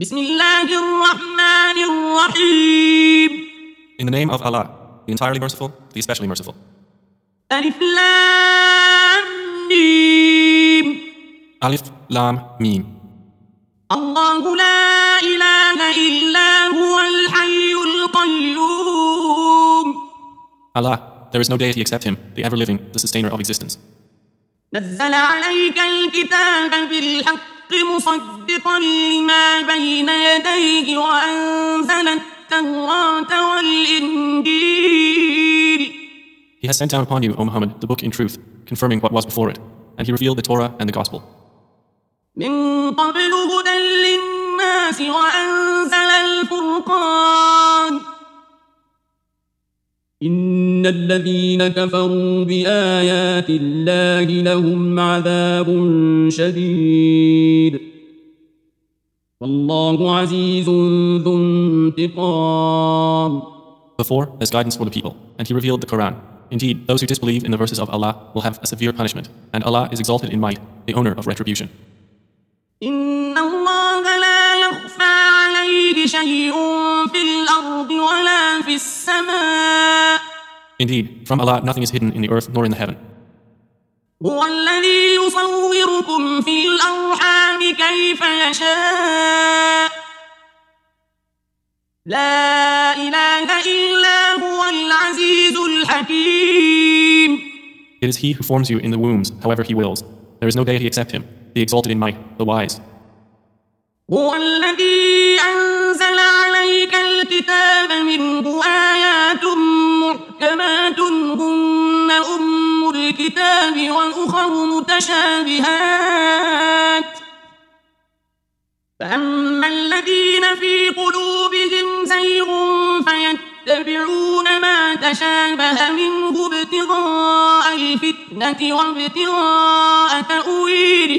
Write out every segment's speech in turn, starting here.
بسم الله الرحمن الرحيم. In the name of Allah, the entirely merciful, the especially merciful. ألف لام ميم. Alif, Lam, Mim. الله لا إله إلا هو الحي القيوم. Allah, there is no deity except Him, the ever-living, the sustainer of existence. نزل عليك الكتاب بالحق مصدقا لما بين يديه وأنزل التوراة والإنجيل. He has sent down upon you, O Muhammad, the book in truth, confirming what was before it, and He revealed the Torah and the Gospel. من قبل هدى للناس وأنزل الفرقان. إن الذين كفروا بآيات الله لهم عذاب شديد والله عزيز ذو انتقام. Before, as guidance for the people, and He revealed the Quran. Indeed, those who disbelieve in the verses of Allah will have a severe punishment, and Allah is exalted in might, the owner of retribution. إن الله لا يخفى عليه شيء في الأرض ولا في السماء. Indeed, from Allah nothing is hidden in the earth nor in the heaven. هو الذي يصوركم في الأرحام كيف يشاء. لا إله إلا هو العزيز الحكيم. It is He who forms you in the wombs, however He wills. There is no deity except Him, the exalted in might, the wise. هو الذي أنزل عليك الكتاب منه آيات محكمات هن أم الكتاب وأخر متشابهات فأما الذين في قلوبهم زيغ فيتبعون ما تشابه منه ابتغاء الفتنة وابتغاء تأويله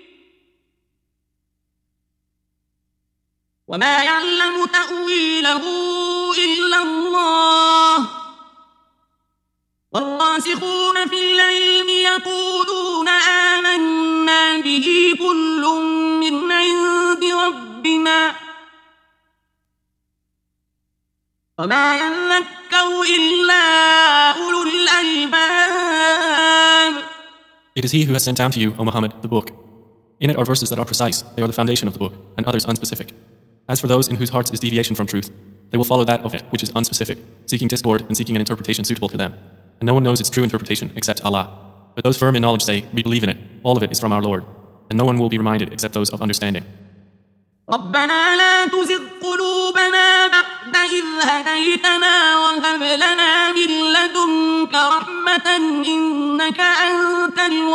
وما يعلم تأويله إلا الله والراسخون في العلم يقولون آمنا به كل من عند ربنا وما يذكر إلا أولو الألباب. It is He who has sent down to you, O Muhammad, the book. In it are verses that are precise, they are the foundation of the book, and others unspecific. As for those in whose hearts is deviation from truth, they will follow that of it which is unspecific, seeking discord and seeking an interpretation suitable to them. And no one knows its true interpretation except Allah. But those firm in knowledge say, we believe in it, all of it is from our Lord. And no one will be reminded except those of understanding. ربنا لا تزغ قلوبنا بعد إذ هديتنا وهب لنا من لدنك رحمة إنك أنت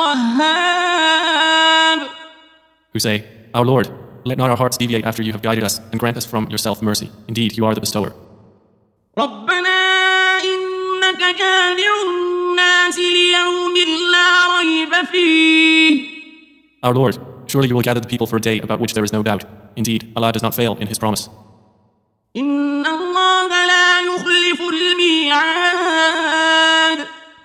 الوهاب. Who say, Our Lord, let not our hearts deviate after you have guided us, and grant us from yourself mercy. Indeed, you are the bestower. ربنا إنك جامع الناس ليوم لا ريب فيه. Our Lord, surely you will gather the people for a day about which there is no doubt. Indeed, Allah does not fail in His promise. إن الله لا يخلف الميعاد.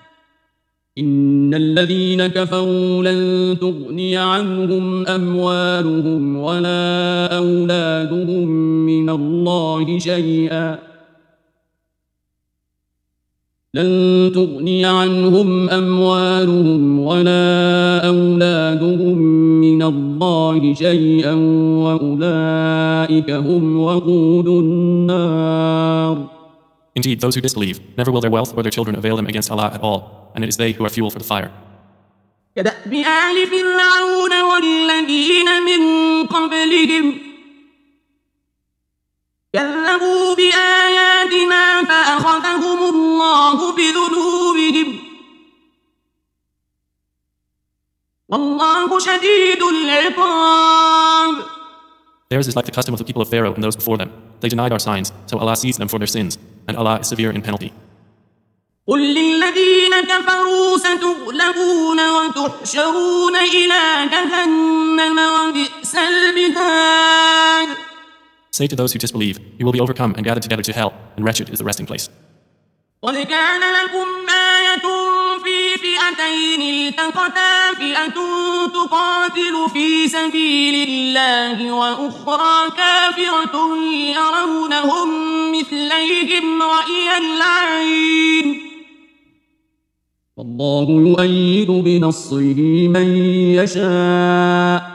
إن الذين كفروا لن تغني عنهم أموالهم ولا أولادهم من الله شيئا. لن تغني عنهم أموالهم ولا أولادهم من الله شيئا وأولئك هم وقود النار. Indeed, those who disbelieve, never will their wealth or their children avail them against Allah at all, and it is they who are fuel for the fire. كدأب آل فرعون والذين من قبلهم كذبوا بآياتنا فأخذهم الله بذنوبهم والله شديد العقاب. Theirs is like the custom of the people of Pharaoh and those before them. They denied our signs, so Allah seized them for their sins, and Allah is severe in penalty. قل للذين كفروا ستغلبون وتحشرون إلى جهنم وبئس المهاد. Say to those who disbelieve, you will be overcome and gathered together to hell, and wretched is the resting place. قد كان لكم آية في فئتين فئتين التقتا فئة تقاتل في سبيل الله وأخرى كافرة يرونهم مثليهم رأي العين والله يؤيد بنصره من يشاء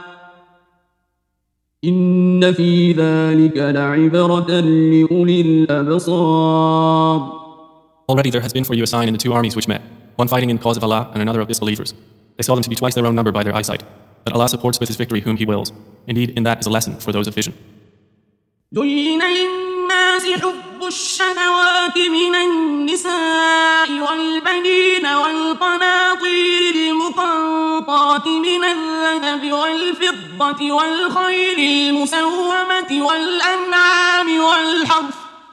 إن في ذلك لعبرة لأولي الأبصار. Already there has been for you a sign in the two armies which met, one fighting in the cause of Allah and another of disbelievers. They saw them to be twice their own number by their eyesight. But Allah supports with His victory whom He wills. Indeed, in that is a lesson for those of vision. زين للناس حب الشهوات من النساء والبنين والقناطير المقنطرة من الذهب والفضة والخيل المسومة والأنعام والحرث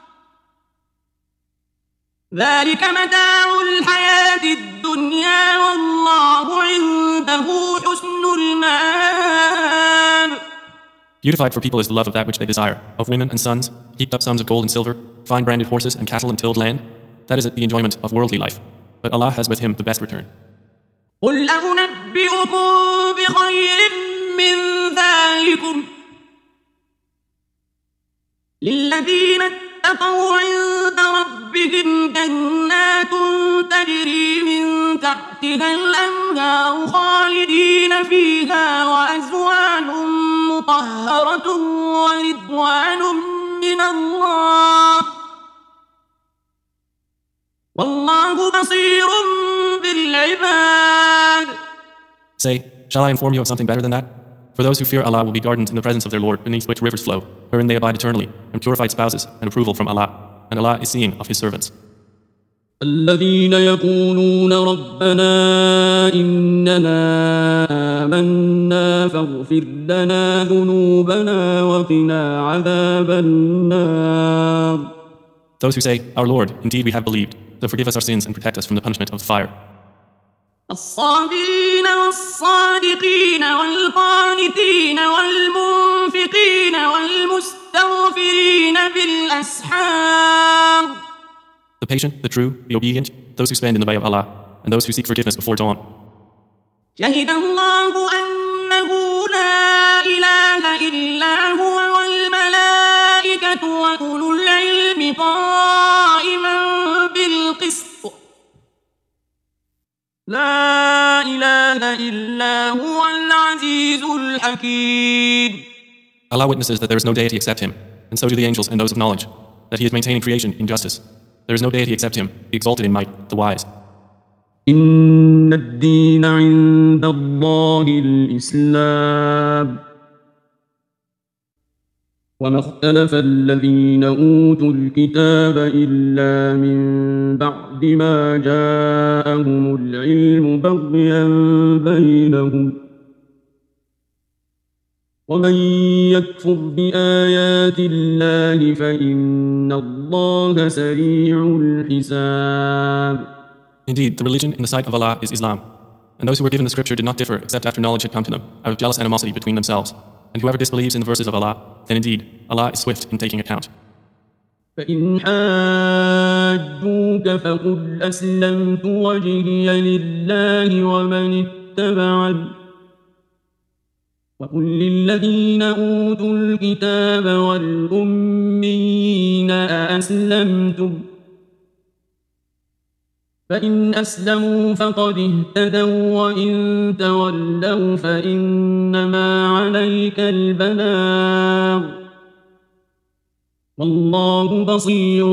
ذلك متاع الحياة الدنيا والله عنده حسن المآب. Beautified for people is the love of that which they desire, of women and sons, heaped up sums of gold and silver, fine branded horses and cattle and tilled land. That is the enjoyment of worldly life. But Allah has with Him the best return. قل أنبئكم بخير من ذلكم للذين اتقوا عند ربهم جنات تجري من تحتها الأنهار خالدين فيها وأزواج مطهرة ورضوان من الله والله بصير بالعباد. Say, shall I inform you of something better than that? For those who fear Allah will be gardens in the presence of their Lord, beneath which rivers flow, wherein they abide eternally, and purified spouses and approval from Allah. And Allah is seeing of His servants. الذين يقولون ربنا إننا آمنا فاغفر لنا ذنوبنا وقنا عذاب النار. Those who say, Our Lord, indeed we have believed, so forgive us our sins and protect us from the punishment of the fire. الصابرين والصادقين والقانتين والمنفقين والمستغفرين بالأسحار. The patient, the true, the obedient, those who spend in the way of Allah, and those who seek forgiveness before dawn. شهد الله أنه لا إله إلا هو والملائكة وأولو العلم قائما بالقسط لا إله إلا هو العزيز الحكيم. Allah witnesses that there is no deity except Him, and so do the angels and those of knowledge, that He is maintaining creation in justice. There is no deity except Him, be exalted in might, the wise. إن الدين عند الله الإسلام وما اختلف الذين أوتوا الكتاب إلا من بعد ما جاءهم العلم بغيا بينهم ومن يكفر بآيات الله فإن الله سريع الحساب. Indeed, the religion in the sight of Allah is Islam, and those who were given the scripture did not differ except after knowledge had come to them, out of jealous animosity between themselves. And whoever disbelieves in the verses of Allah, then indeed, Allah is swift in taking account. فإن حاجوك فقل أسلمت وجهي لله ومن اتبعني وقل للذين أوتوا الكتاب والأميين أأسلمتم فإن أسلموا فقد اهتدوا وإن تولوا فإنما عليك البلاغ والله بصير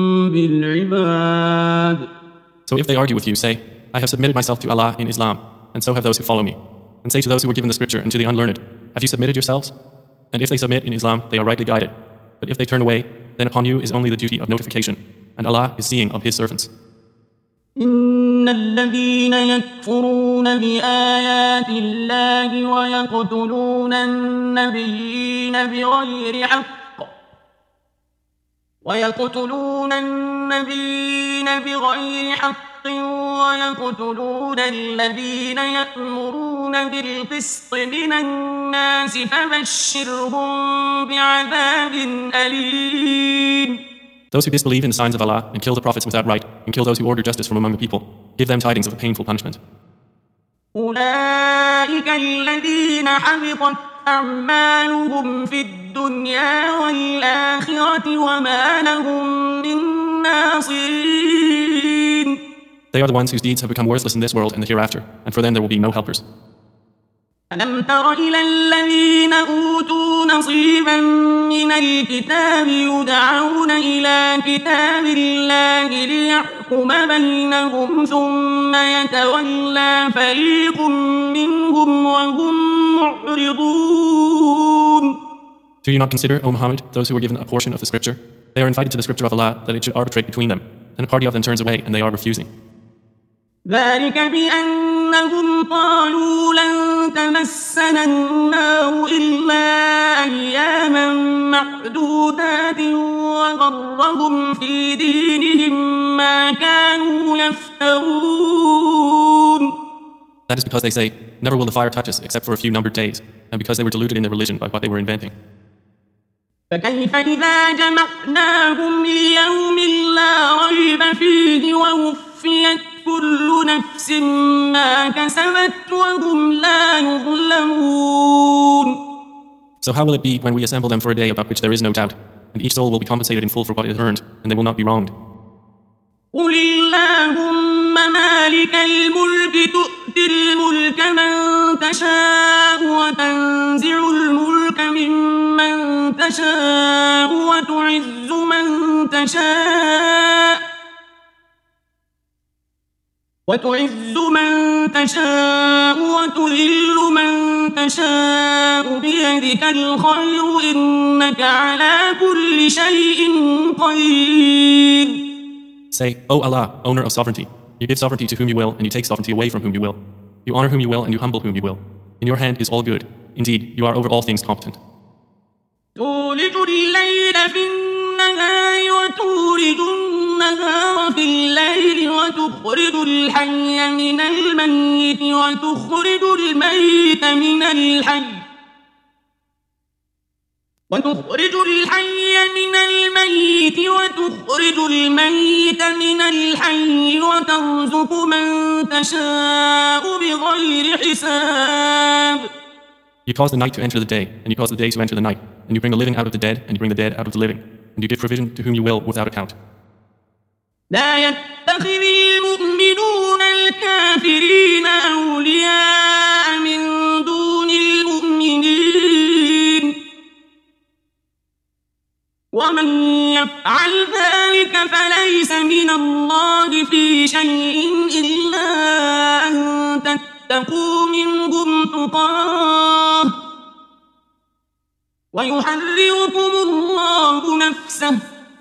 بالعباد. So if they argue with you, say, I have submitted myself to Allah in Islam, and so have those who follow me. And say to those who were given the scripture and to the unlearned, have you submitted yourselves? And if they submit in Islam, they are rightly guided. But if they turn away, then upon you is only the duty of notification, and Allah is seeing of His servants. إن الذين يكفرون بآيات الله ويقتلون النبيين بغير حق ويقتلون الذين يأمرون بالقسط من الناس فبشرهم بعذاب أليم. Those who disbelieve in the signs of Allah and kill the prophets without right and kill those who order justice from among the people, give them tidings of a painful punishment. أولئك الذين حبطت أعمالهم في الدنيا والآخرة وما لهم من ناصرين. They are the ones whose deeds have become worthless in this world and the hereafter, and for them there will be no helpers. ألم تر إلى الذين أوتوا نصيبا من الكتاب يدعون إلى كتاب الله ليحكم بينهم ثم يتولى فريق منهم وهم معرضون. Do you not consider, O Muhammad, those who were given a portion of the scripture? They are invited to the scripture of Allah that it should arbitrate between them, and a party of them turns away and they are refusing. ذلك بأنهم قالوا لن تمسنا النار إلا أياما معدودات وغرهم في دينهم ما كانوا يفترون. That is because they say, never will the fire touch us except for a few numbered days, and because they were deluded in their religion by what they were inventing. فكيف إذا جمعناهم ليوم لا ريب فيه ووفيت كل نفس ما كسبت وهم لا يظلمون. So how will it be when we assemble them for a day about which there is no doubt, and each soul will be compensated in full for what it has earned, and they will not be wronged? قل اللهم مالك الملك تؤتي الملك من تشاء وتنزع الملك ممن تشاء وتعز من تشاء وتذل من تشاء بيدك الخير إنك على كل شيء قدير. Say, O Allah, owner of sovereignty, you give sovereignty to whom you will, and you take sovereignty away from whom you will. You honor whom you will, and you humble whom you will. In your hand is all good. Indeed, you are over all things competent. تولج الليل في النهار وتولج النهار في الليل وتخرج الحي من الميت وتخرج الميت من الحي وتخرج الميت من الحي وترزق من تشاء بغير حساب. You cause the night to enter the day, and you cause the day to enter the night, and you bring the living out of the dead, and you bring the dead out of the living, and you give provision to whom you will without account. لا يتخذ المؤمنون الكافرين أولياء من دون المؤمنين ومن يفعل ذلك فليس من الله في شيء إلا أن تتقوا منهم تقاه ويحذركم الله نفسه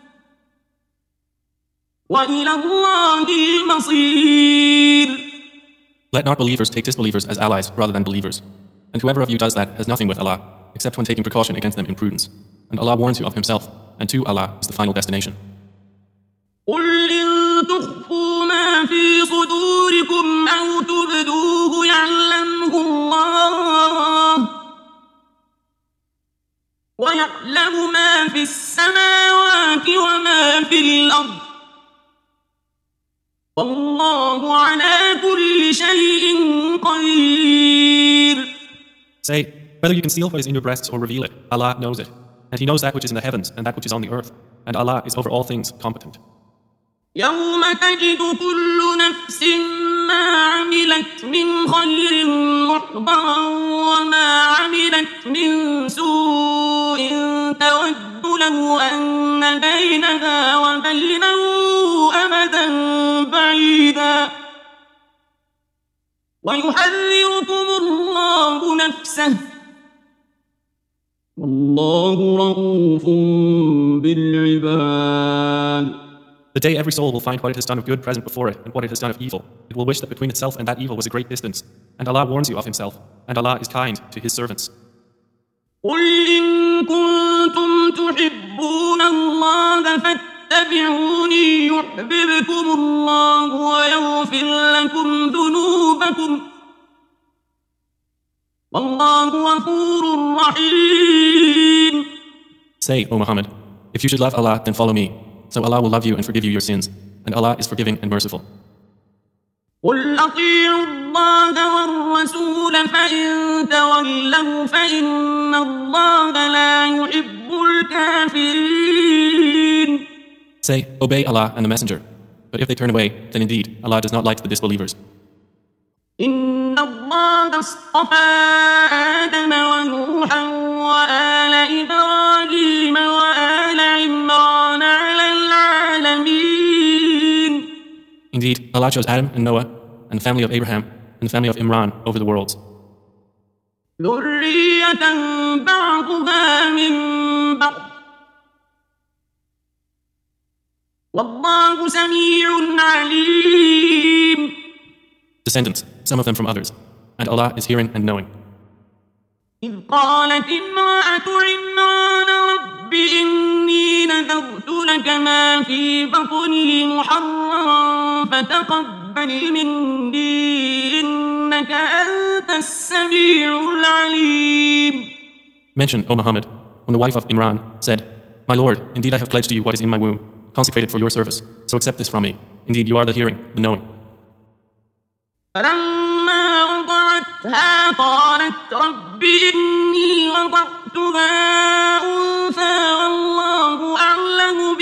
وإلى الله المصير. Let not believers take disbelievers as allies rather than believers. And whoever of you does that has nothing with Allah, except when taking precaution against them in prudence. And Allah warns you of Himself, and to Allah is the final destination. قل إن تخفوا ما في صدوركم أو تبدوه يعلمه الله ويعلم ما في السماوات وما في الأرض والله على كل شيء قدير. Say, whether you conceal what is in your breasts or reveal it, Allah knows it. And He knows that which is in the heavens and that which is on the earth. And Allah is over all things competent. يوم تجد كل نفس ما عملت من خير محضرا وما عملت من سوء تود لو أن بينها وبينه أمدا بعيدا ويحذركم الله نفسه والله رؤوف بالعباد. The day every soul will find what it has done of good present before it and what it has done of evil, it will wish that between itself and that evil was a great distance. And Allah warns you of Himself, and Allah is kind to His servants. قل إن كنتم تحبون الله فاتبعوني يحببكم الله ويغفر لكم ذنوبكم والله غفور رحيم. Say, O Muhammad, if you should love Allah, then follow me. So Allah will love you and forgive you your sins, and Allah is forgiving and merciful. قل أطيعوا الله والرسول فإن تولوا فإن الله لا يحب الكافرين. Say, obey Allah and the Messenger. But if they turn away, then indeed Allah does not like the disbelievers. إن الله اصطفى آدم ونوحا وآل إبراهيم وآل عمران على العالمين. Indeed, Allah chose Adam and Noah and the family of Abraham and the family of Imran over the worlds. ذرية بعضها من بعض والله سميع عليم. Descendants, some of them from others, and Allah is hearing and knowing. إذ قالت امرأة عمران رب إني نذرت لك ما في بطني محررا فتقبل مني إنك أنت السميع العليم. Mention, O Muhammad, when the wife of Imran said, My Lord, indeed I have pledged to you what is in my womb, consecrated for your service, so accept this from me. Indeed you are the hearing, the knowing. فلما وضعتها قالت رب إني وضعتها أنثى والله أعلم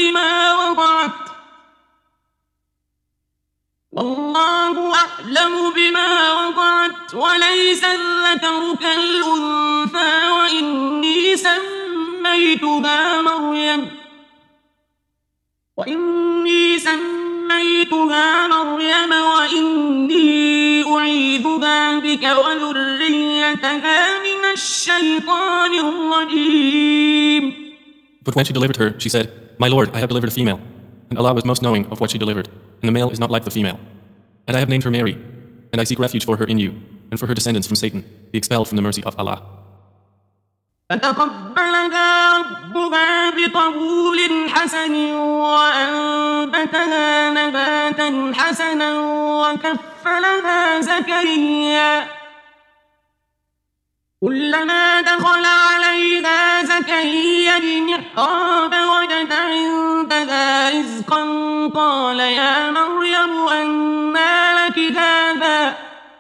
بما وضعت وليس الذكر كالأنثى وإني سميتها مريم وإني أعيذها بك وذريتها من الشيطان الرجيم. But when she delivered her, she said, My Lord, I have delivered a female, and Allah was most knowing of what she delivered, and the male is not like the female. And I have named her Mary, and I seek refuge for her in you, and for her descendants from Satan, be expelled from the mercy of Allah. فتقبلها ربها بقبول حسن وأنبتها نباتا حسنا وكفلها زكريا. كلما دخل عليها زكريا المحراب وجد عندها رزقا قال يا مريم أنى لك هذا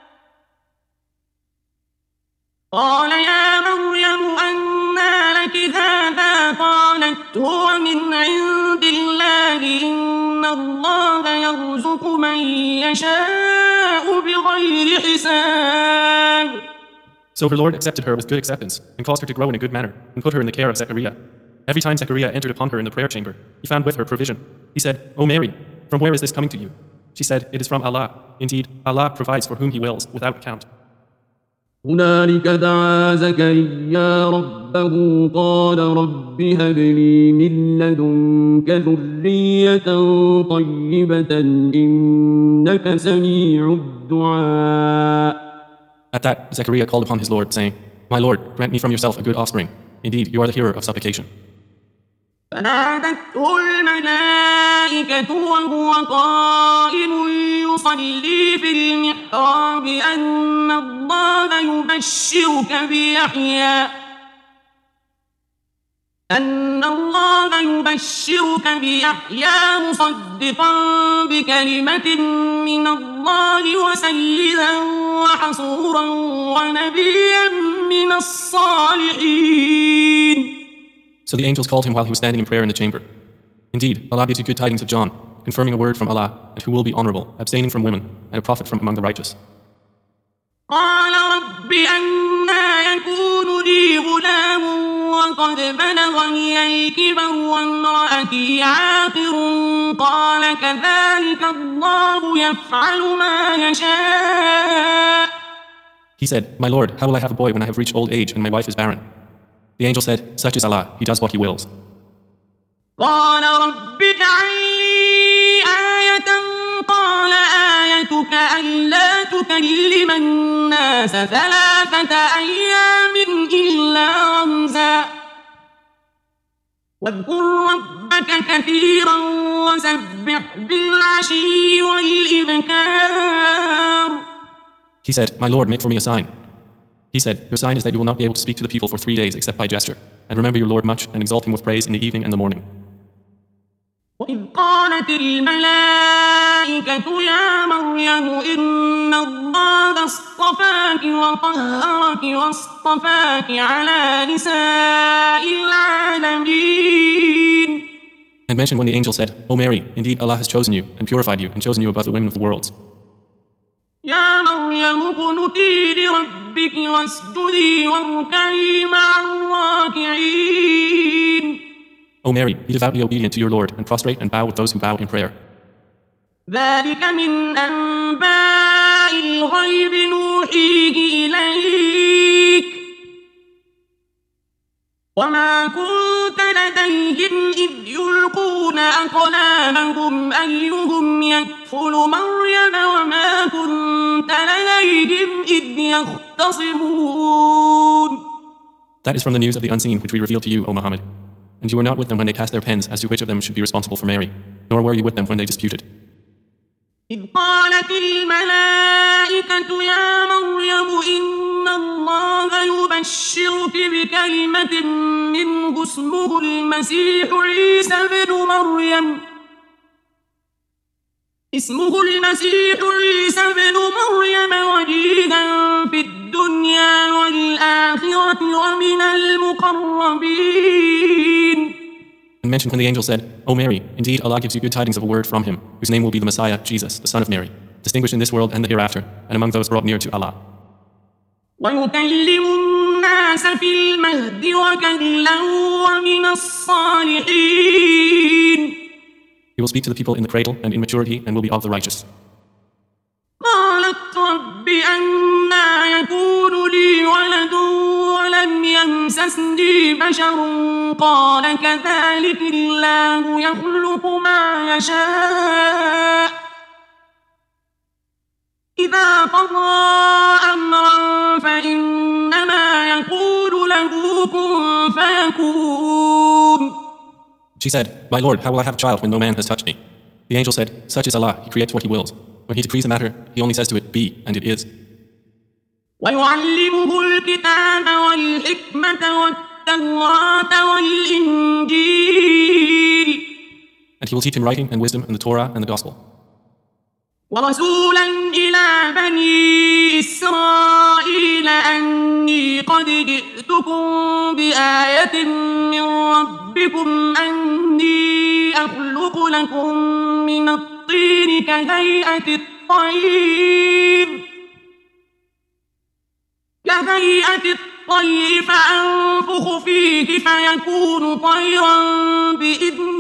قالت هو من عند الله إن الله يرزق من يشاء بغير حساب. So her Lord accepted her with good acceptance and caused her to grow in a good manner and put her in the care of Zechariah. Every time Zechariah entered upon her in the prayer chamber, he found with her provision. He said, O Mary, from where is this coming to you? She said, It is from Allah. Indeed, Allah provides for whom He wills without account. هنالك دعا زكريا ربه قال رب هب لي من لدنك ذرية طيبة إنك سميع الدعاء. At that, Zechariah called upon his Lord, saying, My Lord, grant me from yourself a good offspring. Indeed, you are the hearer of supplication. فنادته الملائكة وهو قائم يصلي في المحراب أن الله يبشرك بيحيى مصدقا بكلمة من الله وسيدا وحصورا ونبيا من الصالحين. So the angels called him while he was standing in prayer in the chamber. Indeed, Allah gives you good tidings of John, confirming a word from Allah, and who will be honorable, abstaining from women, and a prophet from among the righteous. قال رب أنى يكون لي غلام وقد بلغني الكبر وامرأتي عاقر قال كذلك الله يفعل ما يشاء. He said, My Lord, how will I have a boy when I have reached old age and my wife is barren? The angel said, Such is Allah, He does what He wills. قال رب اجعل لي آية قال آيتك ألا تكلم الناس 3 أيام إلا رمزا واذكر ربك كثيرا وسبح بالعشي والإبكار. He said, My Lord, make for me a sign. He said, Your sign is that you will not be able to speak to the people for 3 days except by gesture. And remember your Lord much and exalt Him with praise in the evening and the morning. وإذ قالت الملائكة الملائكة يا مريم إن الله اصطفاك وطهرك واصطفاك على نساء العالمين. And mention when the angel said, O Mary, indeed Allah has chosen you and purified you and chosen you above the women of the worlds. يا مريم اقنتي لربك واسجدي واركعي مع الراكعين. O Mary, be devoutly obedient to your Lord and prostrate and bow with those who bow in prayer. ذلك من أنباء الغيب نوحيه إليك وما كنت لديهم إذ يلقون أقلامهم أيهم يكفل مريم وما كنت لديهم إذ يختصمون. That is from the news of the unseen which we revealed to you, O Muhammad. And you were not with them when they cast their pens as to which of them should be responsible for Mary, nor were you with them when they disputed. إذ قالت الملائكة يا مريم إن الله يبشرك بكلمة منه اسمه المسيح عيسى بن مريم وجيها في الدنيا والآخرة ومن المقربين. And mention when the angel said, O Mary, indeed Allah gives you good tidings of a word from him, whose name will be the Messiah, Jesus, the son of Mary, distinguished in this world and the hereafter, and among those brought near to Allah. ويكلم الناس في المهد وكهلا ومن الصالحين. He will speak to the people in the cradle and in maturity and will be of the righteous. قالت رب أنى يكون لي ولد ولم يمسسني بشر قال كذلك الله يخلق ما يشاء إذا قضى أمرا فإنما يقول له كن فيكون. She said, My Lord, how will I have a child when no man has touched me? The angel said, Such is Allah, He creates what He wills. When He decrees a matter, He only says to it, Be, and it is. ويعلمه الكتاب والحكمة والتوراة والإنجيل. And He will teach him writing and wisdom and the Torah and the Gospel. ورسولا إلى بني إسرائيل أني قد جئتكم بآية من ربكم أني أخلق لكم من الطين كهيئة الطير فأنفخ فيه فيكون طيرا بإذن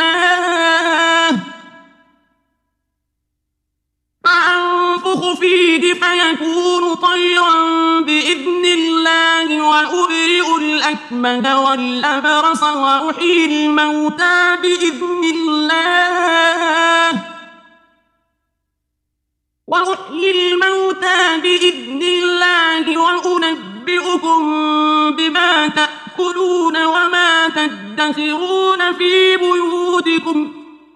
الله وأبرئ الأكمه والأبرص وأحيي الموتى بإذن الله وأنبئكم بما تأكلون وما تدخرون في بيوتكم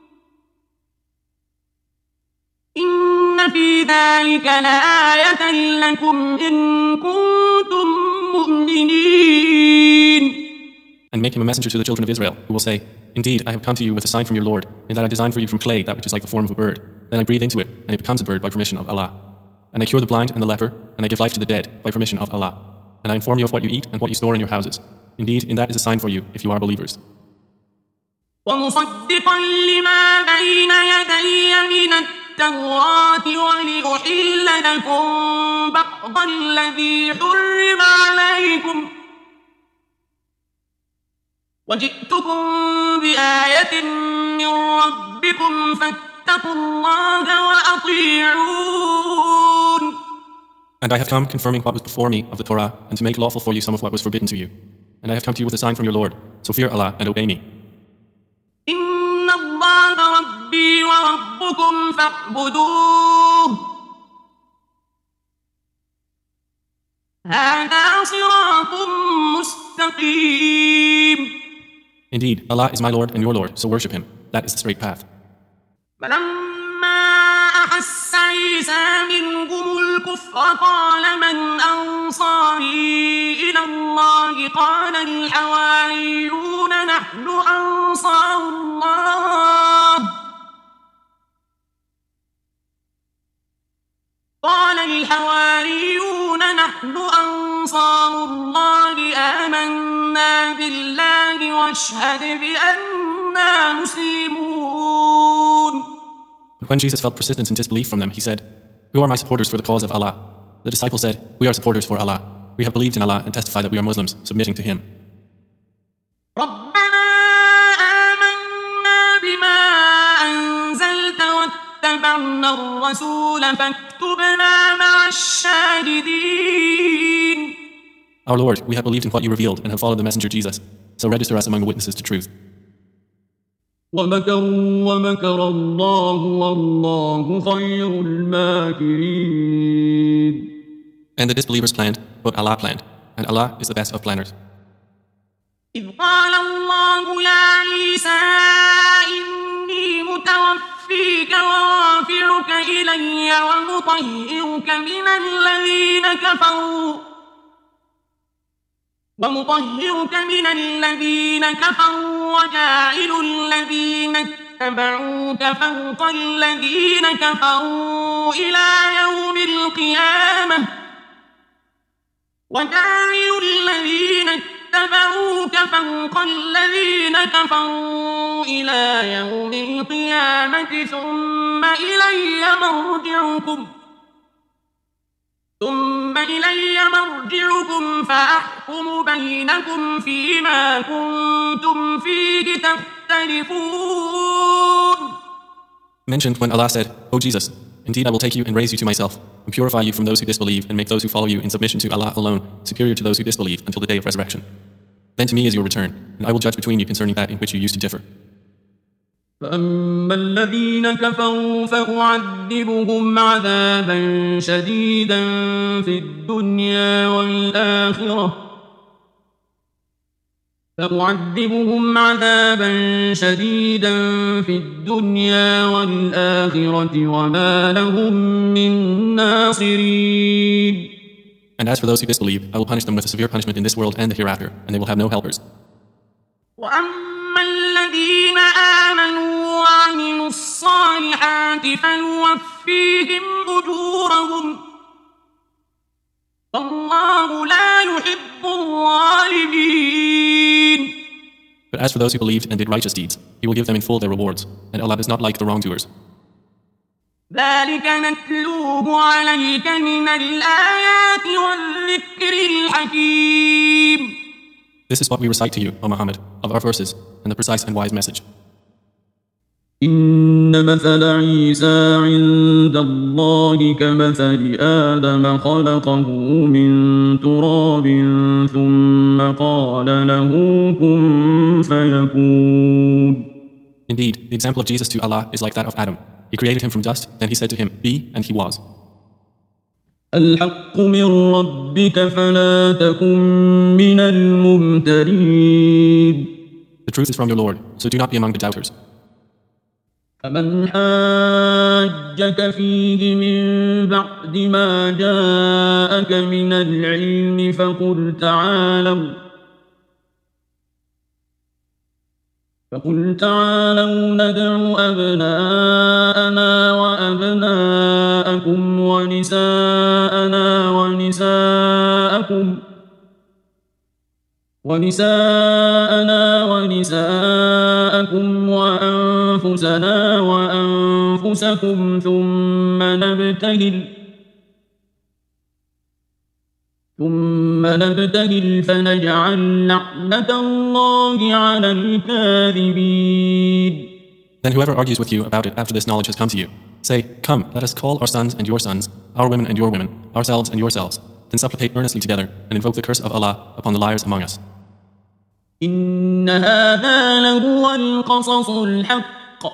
إن في ذلك لآية لكم إن كنتم مؤمنين. And make him a messenger to the children of Israel, who will say, Indeed, I have come to you with a sign from your Lord, in that I designed for you from clay that which is like the form of a bird. Then I breathe into it, and it becomes a bird by permission of Allah. And I cure the blind and the leper, and I give life to the dead by permission of Allah. And I inform you of what you eat and what you store in your houses. Indeed, in that is a sign for you, if you are believers. ومصدقا لما بين يدي من التوراة ولأحل لكم بعض الذي حرم عليكم وجئتكم بآية من ربكم فاتقوا الله وأطيعون. And I have come confirming what was before me of the Torah, and to make lawful for you some of what was forbidden to you. And I have come to you with a sign from your Lord, so fear Allah and obey me. إن الله ربي وربكم فاعبدوه هذا صراط مستقيم. Indeed, Allah is my Lord and your Lord, so worship Him. That is the straight path. فلما أحس عيسى منهم الكفر قال من أنصاري إلى الله قال الحواريون نحن أنصار الله واشهد بأننا مسلمون. But when Jesus felt persistence in disbelief from them, he said, "Who are my supporters for the cause of Allah?" The disciples said, "We are supporters for Allah. We have believed in Allah and testify that we are Muslims, submitting to Him." ربنا آمنا بما أنزلت واتبعنا الرسول فاكتبنا مع الشاهدين. Our Lord, we have believed in what you revealed and have followed the messenger Jesus, so register us among the witnesses to truth. ومكروا ومكر الله والله خير الماكرين. And the disbelievers planned, but Allah planned, and Allah is the best of planners. إذ قال الله يا عيسى إني متوفيك ورافعك إلي ومطهرك من الذين كفروا وجاعل الذين اتبعوك فوق الذين كفروا إلى يوم القيامة ثم إلي مرجعكم فأحكم بينكم فيما كنتم فيه تختلفون. Mentioned when Allah said, "O Jesus, indeed I will take you and raise you to myself, and purify you from those who disbelieve, and make those who follow you in submission to Allah alone superior to those who disbelieve until the day of resurrection. Then to me is your return, and I will judge between you concerning that in which you used to differ." فأما الذين كفروا فأعذبهم عذابا شديدا في الدنيا والآخرة وما لهم من ناصرين. And as for those who disbelieve, I will punish them with a severe punishment in this world and the hereafter, and they will have no helpers. وأما الذين آمنوا وعملوا الصالحات فنوفيهم أجورهم والله لا يحب الظالمين. But as for those who believed and did righteous deeds, He will give them in full their rewards, and Allah does not like the wrongdoers. ذلك نتلوه عليك من الآيات والذكر الحكيم. This is what we recite to you, O Muhammad, of our verses, and the precise and wise message. إن مثل عيسى عند الله كمثل آدم خلقه من تراب ثم قال له كن فيكون. Indeed, the example of Jesus to Allah is like that of Adam. He created him from dust, then He said to him, "Be," and he was. الحق من ربك فلا تكن من الممترين. The truth is from your Lord, so do not be among the doubters. فمن حاجك فيه من بعد ما جاءك من العلم فقل تعالوا ندع أبناءنا وأبناءكم ونساءنا ونساءكم وأنفسنا وأنفسكم ثم نبتهل فنجعل لعنة الله على الكاذبين. Then whoever argues with you about it after this knowledge has come to you, say, "Come, let us call our sons and your sons, our women and your women, ourselves and yourselves, then supplicate earnestly together and invoke the curse of Allah upon the liars among us." إن هذا لهو القصص الحق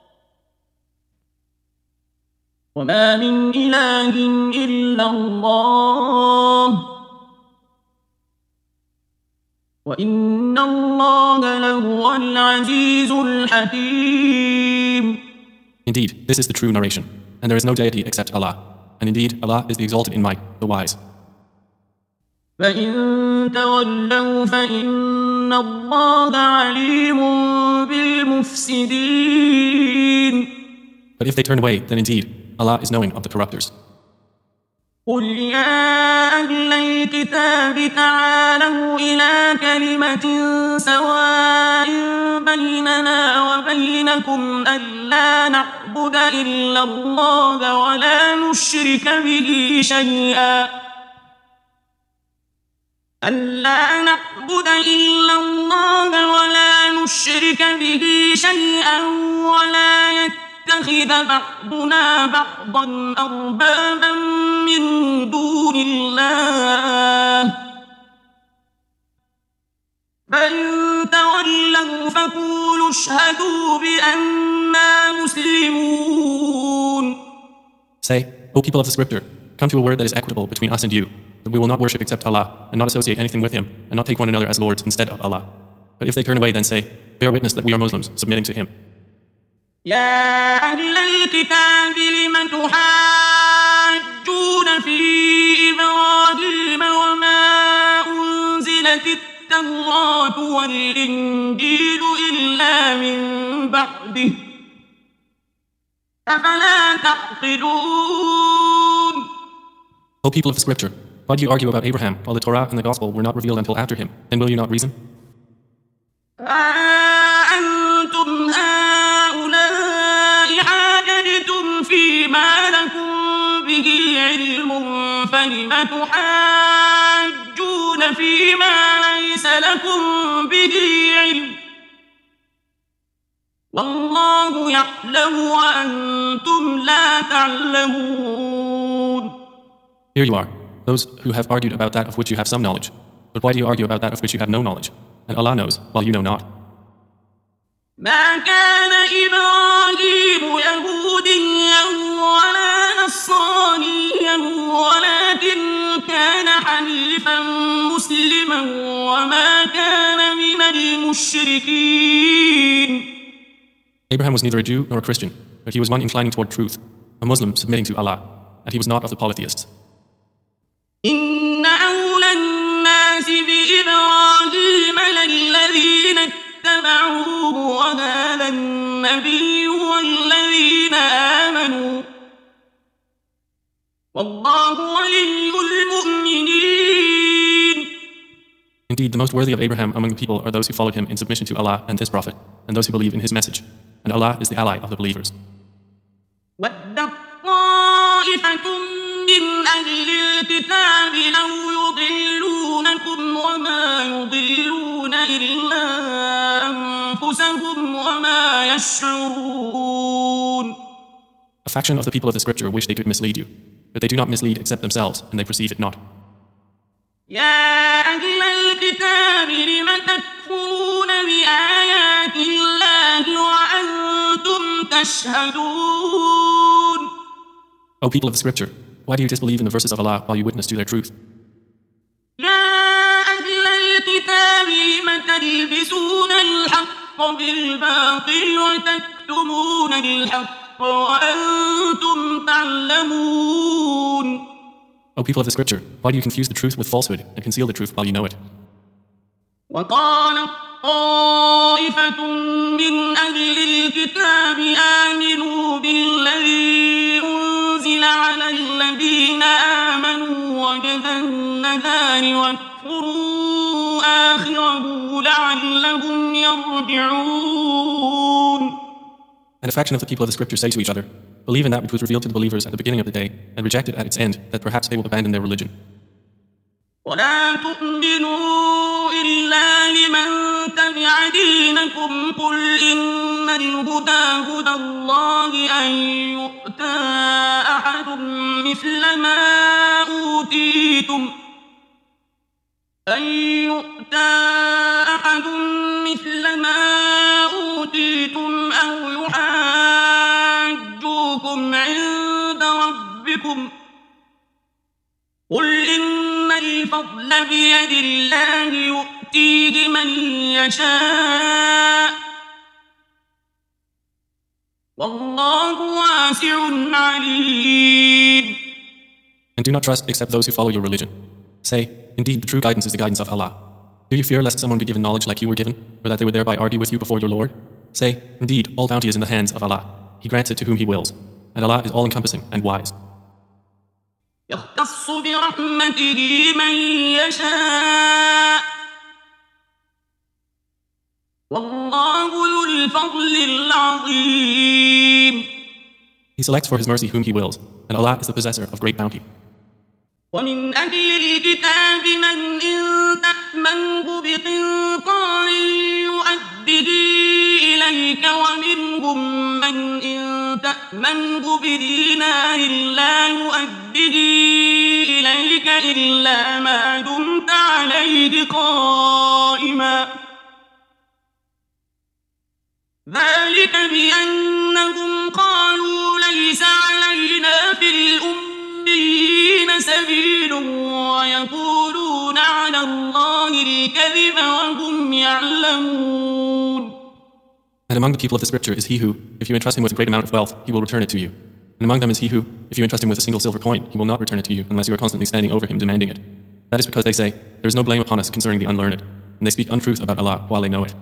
وما من إله إلا الله وإن الله لهو العزيز الحكيم. Indeed, this is the true narration, and there is no deity except Allah, and indeed Allah is the exalted in might, the wise. فإن تولوا فإن الله عليم بالمفسدين. But if they turn away, then indeed Allah is knowing of the corrupters. قل يا أهل الكتاب تعالوا إلى كلمة سواء بيننا وبينكم ألا نعبد إلا الله ولا نشرك به شيئا ولا يتخذ بعضنا بعضا أربابا من دون الله فإن تولوا فقولوا اشهدوا بأننا مسلمون. Say, O people of the scripture, come to a word that is equitable between us and you, that we will not worship except Allah, and not associate anything with Him, and not take one another as lords instead of Allah. But if they turn away, then say, bear witness that we are Muslims, submitting to Him. يا أهل الكتاب لم تحاجون في إبراهيم وما أنزلت التوراة والإنجيل إلا من بعده أفلا تعقلون. O people of the scripture, why do you argue about Abraham while the Torah and the Gospel were not revealed until after him? Then will you not reason? أنتم هؤلاء حاججتم فيما لكم به علم فلم تحاجون فيما ليس لكم به علم والله يعلم وأنتم لا تعلمون. Here you are, those who have argued about that of which you have some knowledge. But why do you argue about that of which you have no knowledge? And Allah knows, while you know not. ما كان إبراهيم يهوديا ولا نصرانيا ولكن كان حنيفا مسلما وما كان من المشركين. Abraham was neither a Jew nor a Christian, but he was one inclining toward truth, a Muslim submitting to Allah, and he was not of the polytheists. إن أولى الناس بإبراهيم للذين اتبعوه وهذا النبي والذين آمنوا والله ولي المؤمنين. Indeed, the most worthy of Abraham among the people are those who followed him in submission to Allah and His Prophet, and those who believe in His message. And Allah is the ally of the believers. ودت طائفة من أهل الكتاب لو يضلونكم وما يضلون إلا أنفسهم وما يشعرون. A faction of the people of the scripture wish they could mislead you, but they do not mislead except themselves, and they perceive it not. يا أهل الكتاب لم تكفرون بآيات الله وأنتم تشهدون. O people of the scripture, why do you disbelieve in the verses of Allah while you witness to their truth? يا أهل الكتاب لم تلبسون الحق بالباطل وتكتمون الحق وأنتم تعلمون. O people of the scripture, why do you confuse the truth with falsehood and conceal the truth while you know it? وقالت طائفة من أهل الكتاب آمنوا بالذي أنزل على الذين آمنوا وجه النهار واكفروا آخره لعلهم يرجعون. And a faction of the people of the scripture say to each other, believe in that which was revealed to the believers at the beginning of the day, and reject it at its end, that perhaps they will abandon their religion. ولا تؤمنوا إلا لمن تبع دينكم قل إن الهدى هدى الله أن يؤتى أحد مثل ما أوتيتم أو يحاجوكم عند ربكم قل إن الفضل بيد الله يؤتيه من يشاء والله واسع عليم. And do not trust except those who follow your religion. Say, indeed, the true guidance is the guidance of Allah. Do you fear lest someone be given knowledge like you were given, or that they would thereby argue with you before your Lord? Say, indeed, all bounty is in the hands of Allah. He grants it to whom He wills, and Allah is all-encompassing and wise. يختص برحمته من يشاء والله ذو الفضل العظيم. He selects for his mercy whom he wills, and Allah is the possessor of great bounty. ومن أهل الكتاب من إن تأمنه بقنطار يؤده إليك ومنهم من إن تأمنه بدينار لا يؤده إليك إلا ما دمت عليه قائما ذلك بأنهم قالوا ليس علينا في الأميين سبيل ويقولون على الله الكذب وهم يعلمون. And among the people of the scripture is he who, if you entrust him with a great amount of wealth, he will return it to you. And among them is he who, if you entrust him with a single silver coin, he will not return it to you unless you are constantly standing over him demanding it. That is because they say, there is no blame upon us concerning the unlearned, and they speak untruth about Allah while they know it.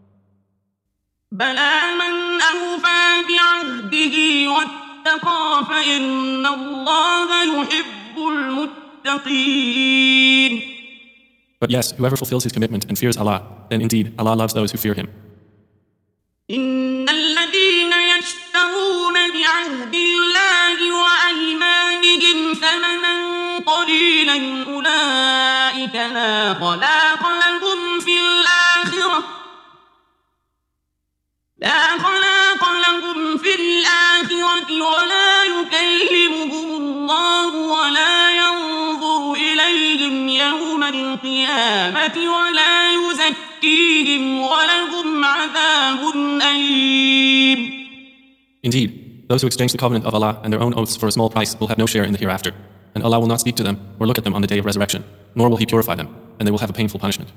بلى من أوفى بعهده واتقى فإن الله يحب المتقين. But yes, whoever fulfills his commitment and fears Allah, then indeed Allah loves those who fear him. إن الذين يشترون بعهد الله وأيمانهم ثمنا قليلا أولئك لا خلاق لهم في الآخرة ولا يكلمهم الله ولا ينظر إليهم يوم القيامة ولا يزكيهم ولهم عذاب أليم. Indeed, those who exchange the covenant of Allah and their own oaths for a small price will have no share in the hereafter, and Allah will not speak to them or look at them on the day of resurrection, nor will He purify them, and they will have a painful punishment.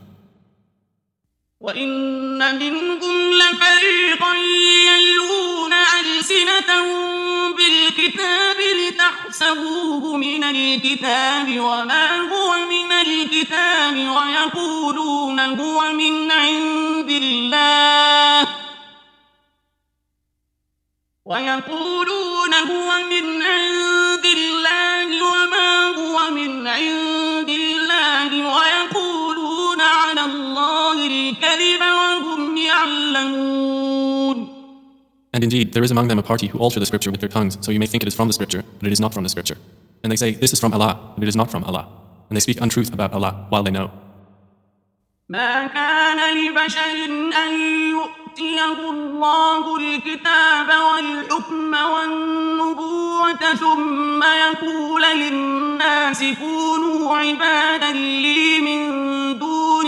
وَإِنَّ مِنْهُمْ لَفَرِيقًا يَلْوُونَ أَلْسِنَتَهُم بِالْكِتَابِ لِتَحْسَبُوهُ مِنَ الْكِتَابِ وَمَا هُوَ مِنَ الْكِتَابِ وَيَقُولُونَ هُوَ مِنْ عِندِ اللَّهِ وما هو من عند الله ويقولون على الله الكذب وهم يعلمون. And indeed, there is among them a party who alter the scripture with their tongues, so you may think it is from the scripture, but it is not from the scripture. And they say, this is from Allah, but it is not from Allah. And they speak untruth about Allah while they know. ما كان لبشر أن يؤتيه الله الكتاب والحكم والنبوة ثم يقول للناس كونوا عبادا لي من دون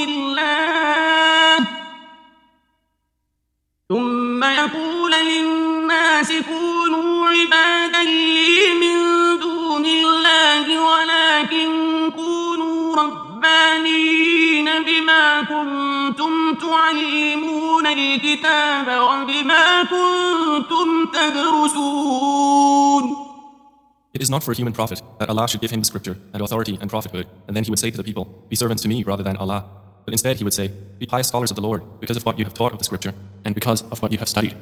الله ولكن كونوا ربانيين بما كنتم تعلمون الكتاب وبما كنتم تدرسون. It is not for a human prophet that Allah should give him the scripture and authority and prophethood, and then he would say to the people, be servants to me rather than Allah. But instead he would say, be pious scholars of the Lord because of what you have taught of the scripture and because of what you have studied.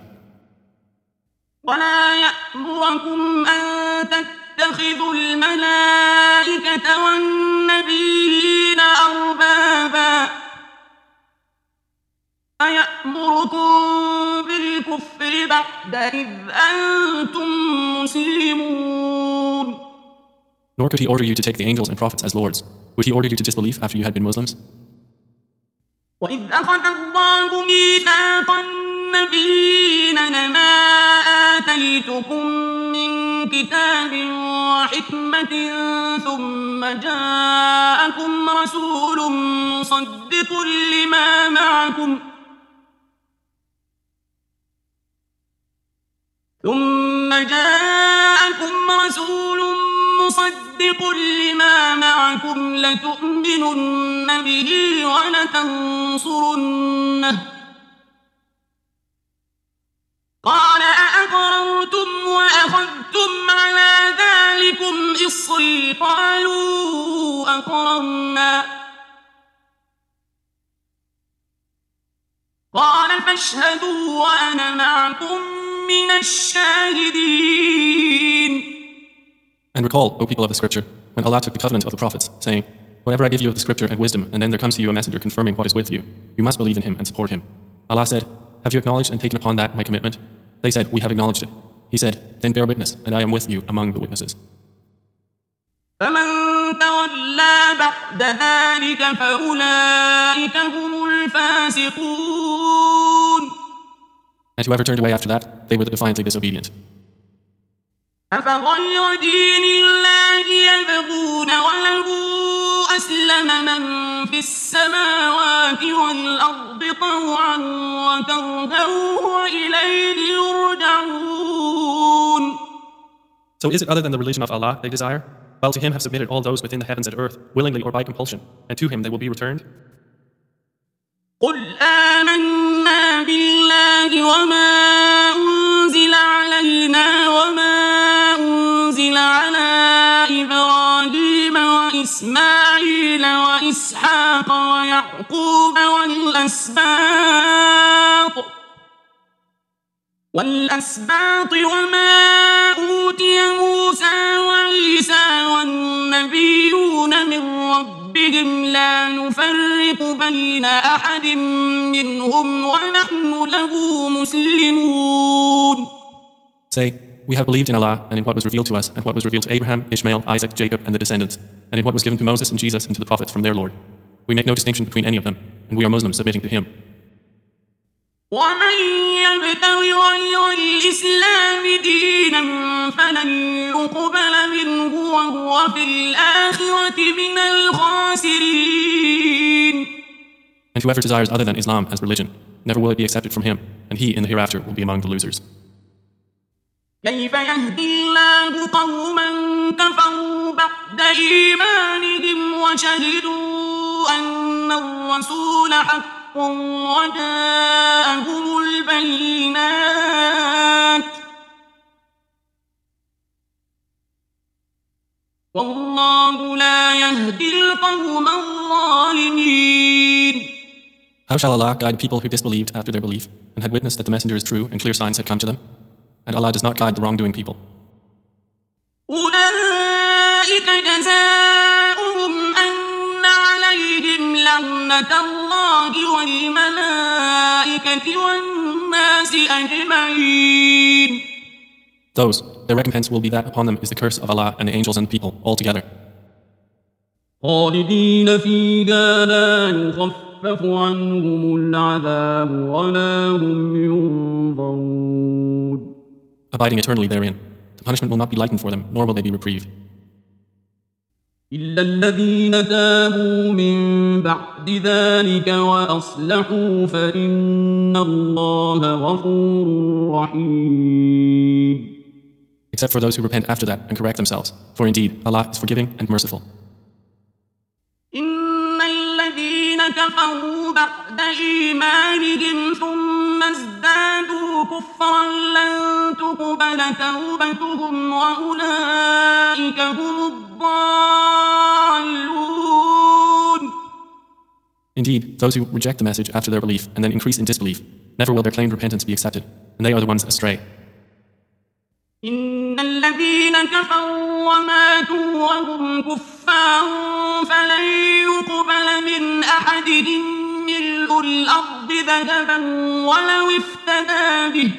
ولا يأمركم أن تتخذوا الملائكة والنبيين أربابا أيأمركم بالكفر بعد إذ أنتم مسلمون. Nor could he order you to take the angels and prophets as lords. Would he order you to disbelief after you had been Muslims? وإذ أخذ الله ميثاق النبيين لما آتيتكم من كتاب وحكمة ثم جاءكم رسول مصدق لما معكم لتؤمنن به ولتنصرنه قال أأقررتم وأخذتم على ذلكم إصري قالوا أقررنا قال فاشهدوا وأنا معكم من الشاهدين. And recall, O people of the scripture, when Allah took the covenant of the prophets, saying, "Whatever I give you of the scripture and wisdom, and then there comes to you a messenger confirming what is with you, you must believe in him and support him." Allah said, "Have you acknowledged and taken upon that my commitment?" They said, "We have acknowledged it." He said, "Then bear witness, and I am with you among the witnesses." فمن تولى بعد ذلك فأولئك هم الفاسقون. And whoever turned away after that, they were the defiantly disobedient. أفغير دين الله يبغون وله أسلم من في السماوات والأرض طوعا وكرها وإليه يرجعون. So is it other than the religion of Allah they desire? While to him have submitted all those within the heavens and earth, willingly or by compulsion, and to him they will be returned? قل آمنا بالله وما أنزل علينا وما أنزل على إبراهيم وإسماعيل وإسحاق ويعقوب والأسباط وما أوتي موسى وعيسى والنبيون من ربهم لا نفرق بين أحد منهم ونحن له مسلمون. Say, we have believed in Allah and in what was revealed to us and what was revealed to Abraham, Ishmael, Isaac, Jacob and the descendants, and in what was given to Moses and Jesus and to the prophets from their Lord. We make no distinction between any of them, and we are Muslims submitting to him. ومن يبتغ غير الإسلام دينا فلن يقبل منه وهو في الآخرة من الخاسرين. And whoever desires other than Islam as religion, never will it be accepted from him, and he in the hereafter will be among the losers. كيف يهدي الله قوما كفروا بعد إيمانهم وشهدوا أن الرسول حق وجاءهم البينات والله لا يهدي القوم الظالمين. How shall Allah guide people who disbelieved after their belief and had witnessed that the messenger is true and clear signs had come to them? And Allah does not guide the wrongdoing people. أولئك جزاؤهم أن عليهم لعنة الله والملائكة والناس أجمعين. Those, their recompense will be that upon them is the curse of Allah and the angels and the people altogether. خالدين فيها لا يخفف عنهم العذاب ولا هم ينظرون. Abiding eternally therein, the punishment will not be lightened for them, nor will they be reprieved. إلا الذين تابوا من بعد ذلك وأصلحوا فإن الله غفور رحيم. Except for those who repent after that and correct themselves, for indeed Allah is forgiving and merciful. إن الذين كفروا بعد إيمانهم ثم ازدادوا كفرا لن تقبل توبتهم وأولئك هم الضالون. Indeed, those who reject the message after their belief and then increase in disbelief, never will their claimed repentance be accepted, and they are the ones astray. إن الذين كفروا وماتوا وهم كفار فلن يقبل من أحدهم ملء الأرض ذهبا ولو افتدى به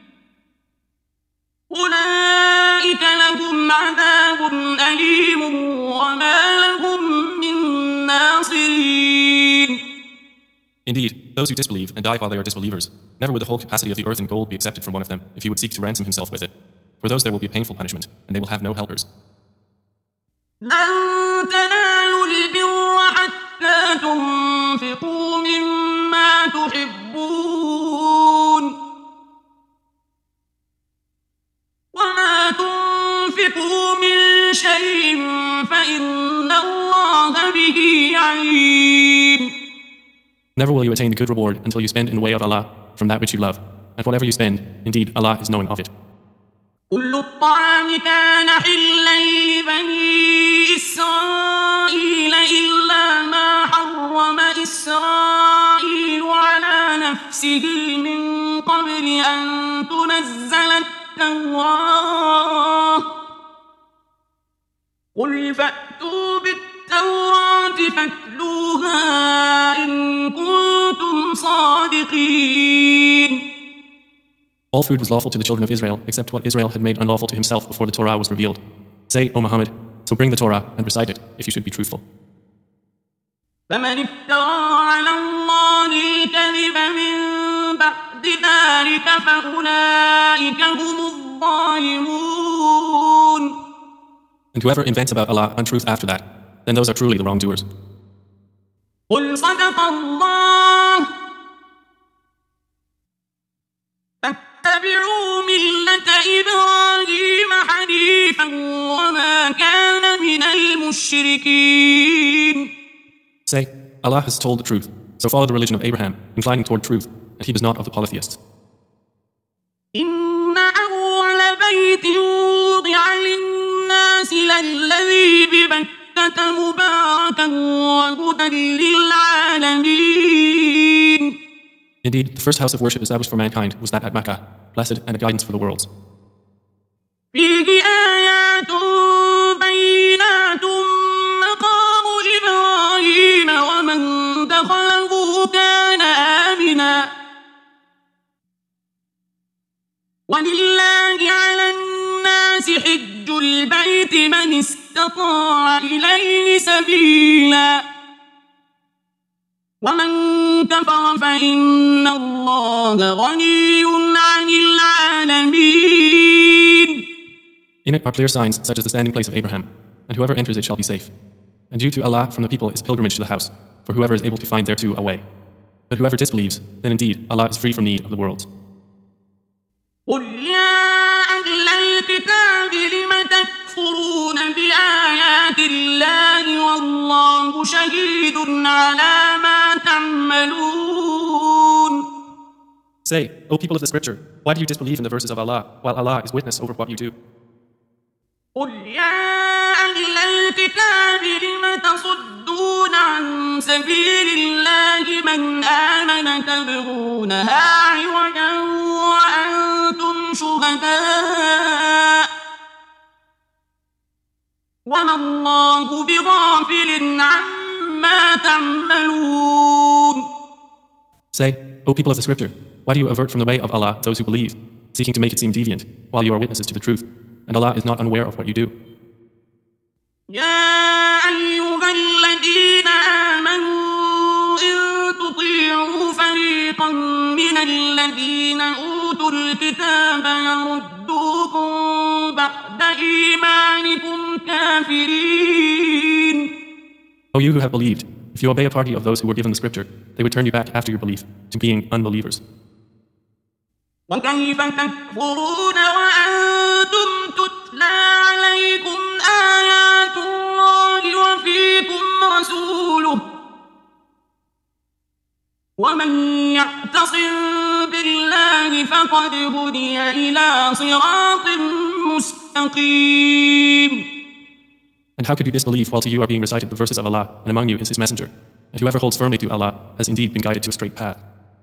أولئك لهم عذاب أليم وما لهم من ناصرين. Indeed, those who disbelieve and die while they are disbelievers, never would the whole capacity of the earth and gold be accepted from one of them if he would seek to ransom himself with it. For those there will be a painful punishment, and they will have no helpers. لن تنالوا البر حتى تنفقوا مما تحبون وما تنفقوا من شيء فإن الله به عليم. Never will you attain the good reward until you spend in the way of Allah from that which you love. And whatever you spend, indeed Allah is knowing of it. كل الطعام كان حلا لبني إسرائيل إلا ما حرم إسرائيل على نفسه من قبل أن تنزل التوراة قل فأتوا بالتوراة فاتلوها إن كنتم صادقين. All food was lawful to the children of Israel, except what Israel had made unlawful to himself before the Torah was revealed. Say, O Muhammad, so bring the Torah and recite it, if you should be truthful. فمن افترى على الله الكذب من بعد ذلك فأولئك هم الظالمون. And whoever invents about Allah untruth after that, then those are truly the wrongdoers. قل صدق الله فاتبعوا ملة إبراهيم حنيفا وما كان من المشركين. Say, Allah has told the truth, so follow the religion of Abraham, inclining toward truth, and he was not of the polytheists. إن أول بيت وضع للناس للذي ببكة مباركا وهدى للعالمين. Indeed, the first house of worship established for mankind was that at Makkah, blessed and a guidance for the worlds. فيه آيات بينات مقام إبراهيم ومن دخله كان آمنا ولله على الناس حج البيت من استطاع إليه سبيلا ومن كفر فإن الله غني عن العالمين. In it are clear signs such as the standing place of Abraham, and whoever enters it shall be safe. And due to Allah from the people is pilgrimage to the house, for whoever is able to find thereto a way. But whoever disbelieves, then indeed Allah is free from need of the worlds. قل يا أهل الكتاب لم تكفرون بآيات الله والله شهيد على ما تعملون. Say, O people of the scripture, why do you disbelieve in the verses of Allah, while Allah is witness over what you do? قل يا أهل الكتاب لم تصدون عن سبيل الله من آمن تبغونها عوجا وأنتم شهداء وما الله بغافل عما تعملون. Say, O people of the scripture, why do you avert from the way of Allah those who believe, seeking to make it seem deviant, while you are witnesses to the truth, and Allah is not unaware of what you do? يا أيها الذين آمنوا إن تطيعوا فريقا من الذين أوتوا الكتاب يردوكم بعد إيمانكم كافرين. O you who have believed, if you obey a party of those who were given the scripture, they would turn you back after your belief to being unbelievers. وكيف تكفرون وأنتم تتلى عليكم آيات الله وفيكم رسوله ومن يعتصم بالله فقد هدي إلى صراط مستقيم. And how could you disbelieve while to you are being recited the verses of Allah, and among you is His Messenger? And whoever holds firmly to Allah has indeed been guided to a straight path.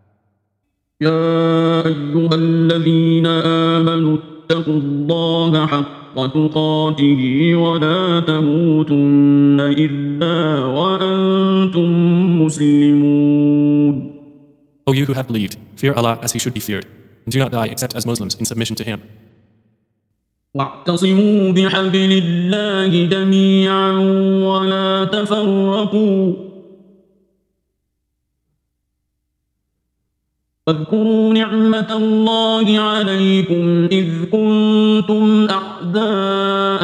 يا أيها الذين آمنوا اتقوا الله حق تقاته ولا تموتن إلا وأنتم مسلمون. O you who have believed, fear Allah as He should be feared, and do not die except as Muslims in submission to Him. واعتصموا بحبل الله جميعا ولا تفرقوا واذكروا نعمة الله عليكم إذ كنتم أعداء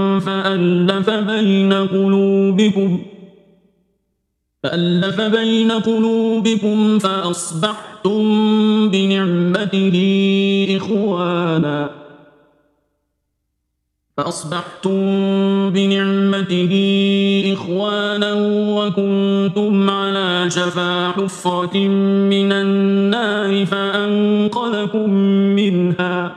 فألف بين قلوبكم فأصبحتم بنعمته إخوانا وكنتم على شفا حفرة من النار فأنقذكم منها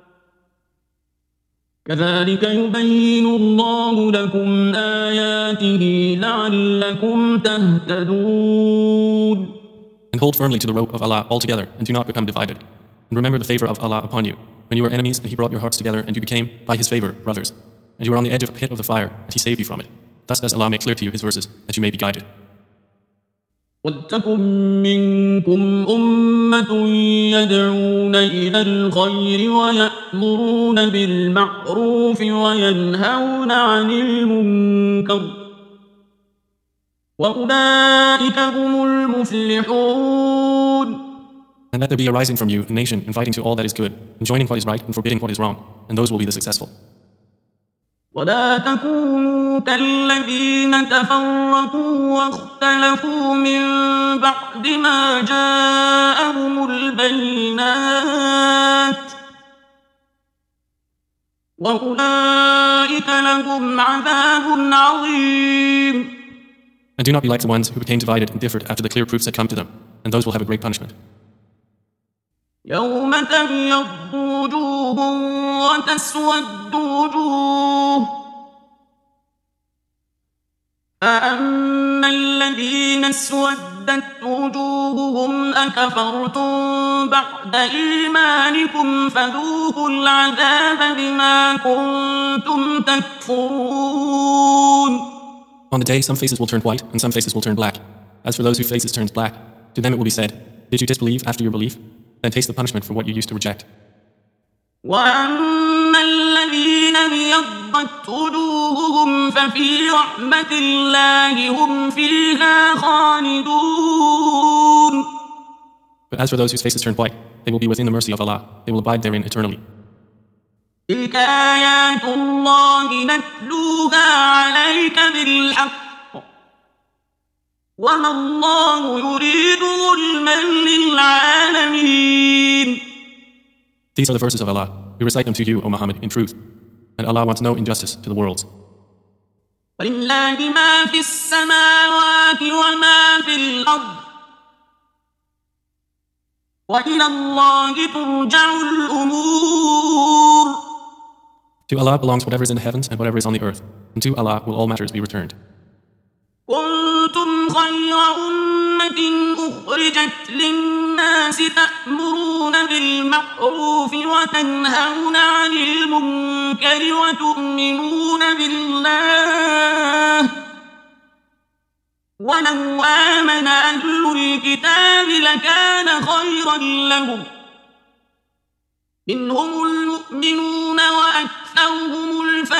كذلك يبين الله لكم آياته لعلكم تهتدون. And hold firmly to the rope of Allah altogether and do not become divided. And remember the favor of Allah upon you when you were enemies and He brought your hearts together and you became, by His favor, brothers. and you were on the edge of a pit of the fire, and he saved you from it. Thus does Allah make clear to you His verses, that you may be guided. وَلْتَكُنْ مِنْكُمْ أُمَّةٌ يَدْعُونَ إِلَى الْخَيْرِ وَيَأْمُرُونَ بِالْمَعْرُوفِ وَيَنْهَوْنَ عَنِ الْمُنْكَرِ وَأُولَئِكَ هُمُ الْمُفْلِحُونَ. And let there be arising from you a nation inviting to all that is good, enjoining what is right and forbidding what is wrong, and those will be the successful. ولا تكونوا كالذين تفرقوا واختلفوا من بعد ما جاءهم البينات وأولئك لهم عذاب عظيم. And do not be like the ones who became divided and differed after the clear proofs had come to them, and those will have a great punishment. يوم تبيض وجوه وتسود وجوه فأما الذين اسودت وجوههم أكفرتم بعد إيمانكم فذوقوا العذاب بما كنتم تكفرون. On the day some faces will turn white and some faces will turn black. As for those whose faces turned black, to them it will be said, did you disbelieve after your belief? Then taste the punishment for what you used to reject. وَأَمَّا الَّذِينَ ابْيَضَّتْ وُجُوهُهُمْ فَفِي رَحْمَةِ اللَّهِ هُمْ فِيهَا خَالِدُونَ. But as for those whose faces turned white, they will be within the mercy of Allah. They will abide therein eternally. تِلْكَ آيَاتُ اللَّهِ نَتْلُوهَا عَلَيْكَ بِالْحَقِّ وَمَا اللَّهُ يُرِيدُ ظُلْمًا لِلْعَالَمِينَ. These are the verses of Allah. We recite them to you, O Muhammad, in truth. And Allah wants no injustice to the worlds. وَلِلَّهِ مَا فِي السَّمَاوَاتِ وَمَا فِي الْأَرْضِ وَإِلَى اللَّهِ تُرْجَعُ الْأُمُورُ. To Allah belongs whatever is in the heavens and whatever is on the earth. And to Allah will all matters be returned. كنتم خير أمة أخرجت للناس تأمرون بالمعروف وتنهون عن المنكر وتؤمنون بالله ولو آمن أهل الكتاب لكان خيرا لهم منهم المؤمنون وأكثرهم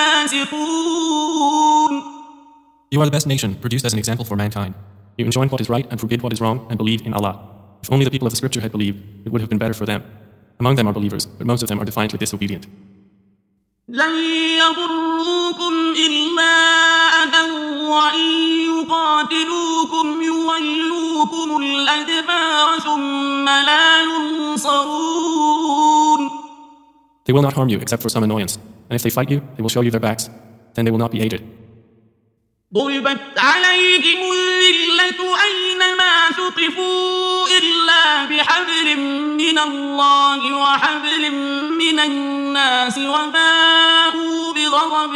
الفاسقون. You are the best nation, produced as an example for mankind. You enjoin what is right and forbid what is wrong, and believe in Allah. If only the people of the scripture had believed, it would have been better for them. Among them are believers, but most of them are defiantly disobedient. لن يضروكم إلا أذى وإن يقاتلوكم يولوكم الأدبار ثم لا ينصرون. They will not harm you except for some annoyance, and if they fight you, they will show you their backs, then they will not be aided. ضربت عليهم الذلة أينما ثقفوا إلا بحبل من الله وحبل من الناس وباءوا بغضب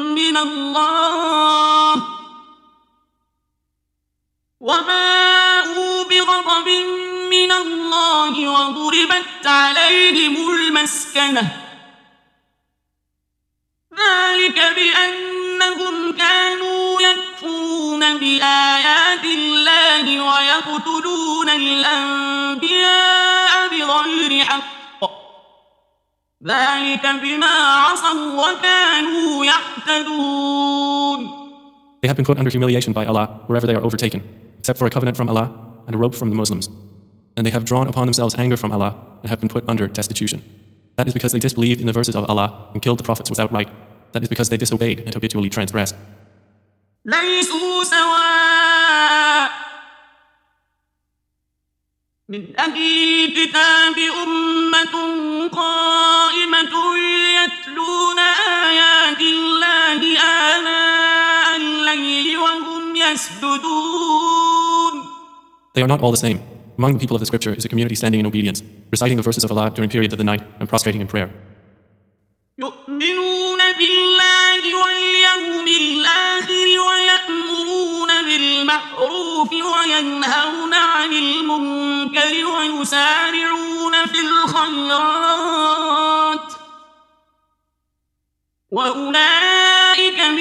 من الله وضربت عليهم المسكنة ذلك بأنهم كانوا يكفرون بآيات الله ويقتلون الأنبياء بغير حق ذلك بما عصوا وكانوا يعتدون. They have been put under humiliation by Allah wherever they are overtaken, except for a covenant from Allah and a rope from the Muslims. And they have drawn upon themselves anger from Allah and have been put under destitution. That is because they disbelieved in the verses of Allah and killed the prophets without right. That is because they disobeyed and habitually transgressed. ليسوا سواء من أهل الكتاب أمة قائمة يتلون آيات الله آناء الليل وهم يسجدون. They are not all the same. Among the people of the scripture is a community standing in obedience, reciting the verses of Allah during periods of the night and prostrating in prayer. يؤمنون بالله واليوم الآخر ويأمرون بالمعروف وينهون عن المنكر ويسارعون في الخيرات وأولئك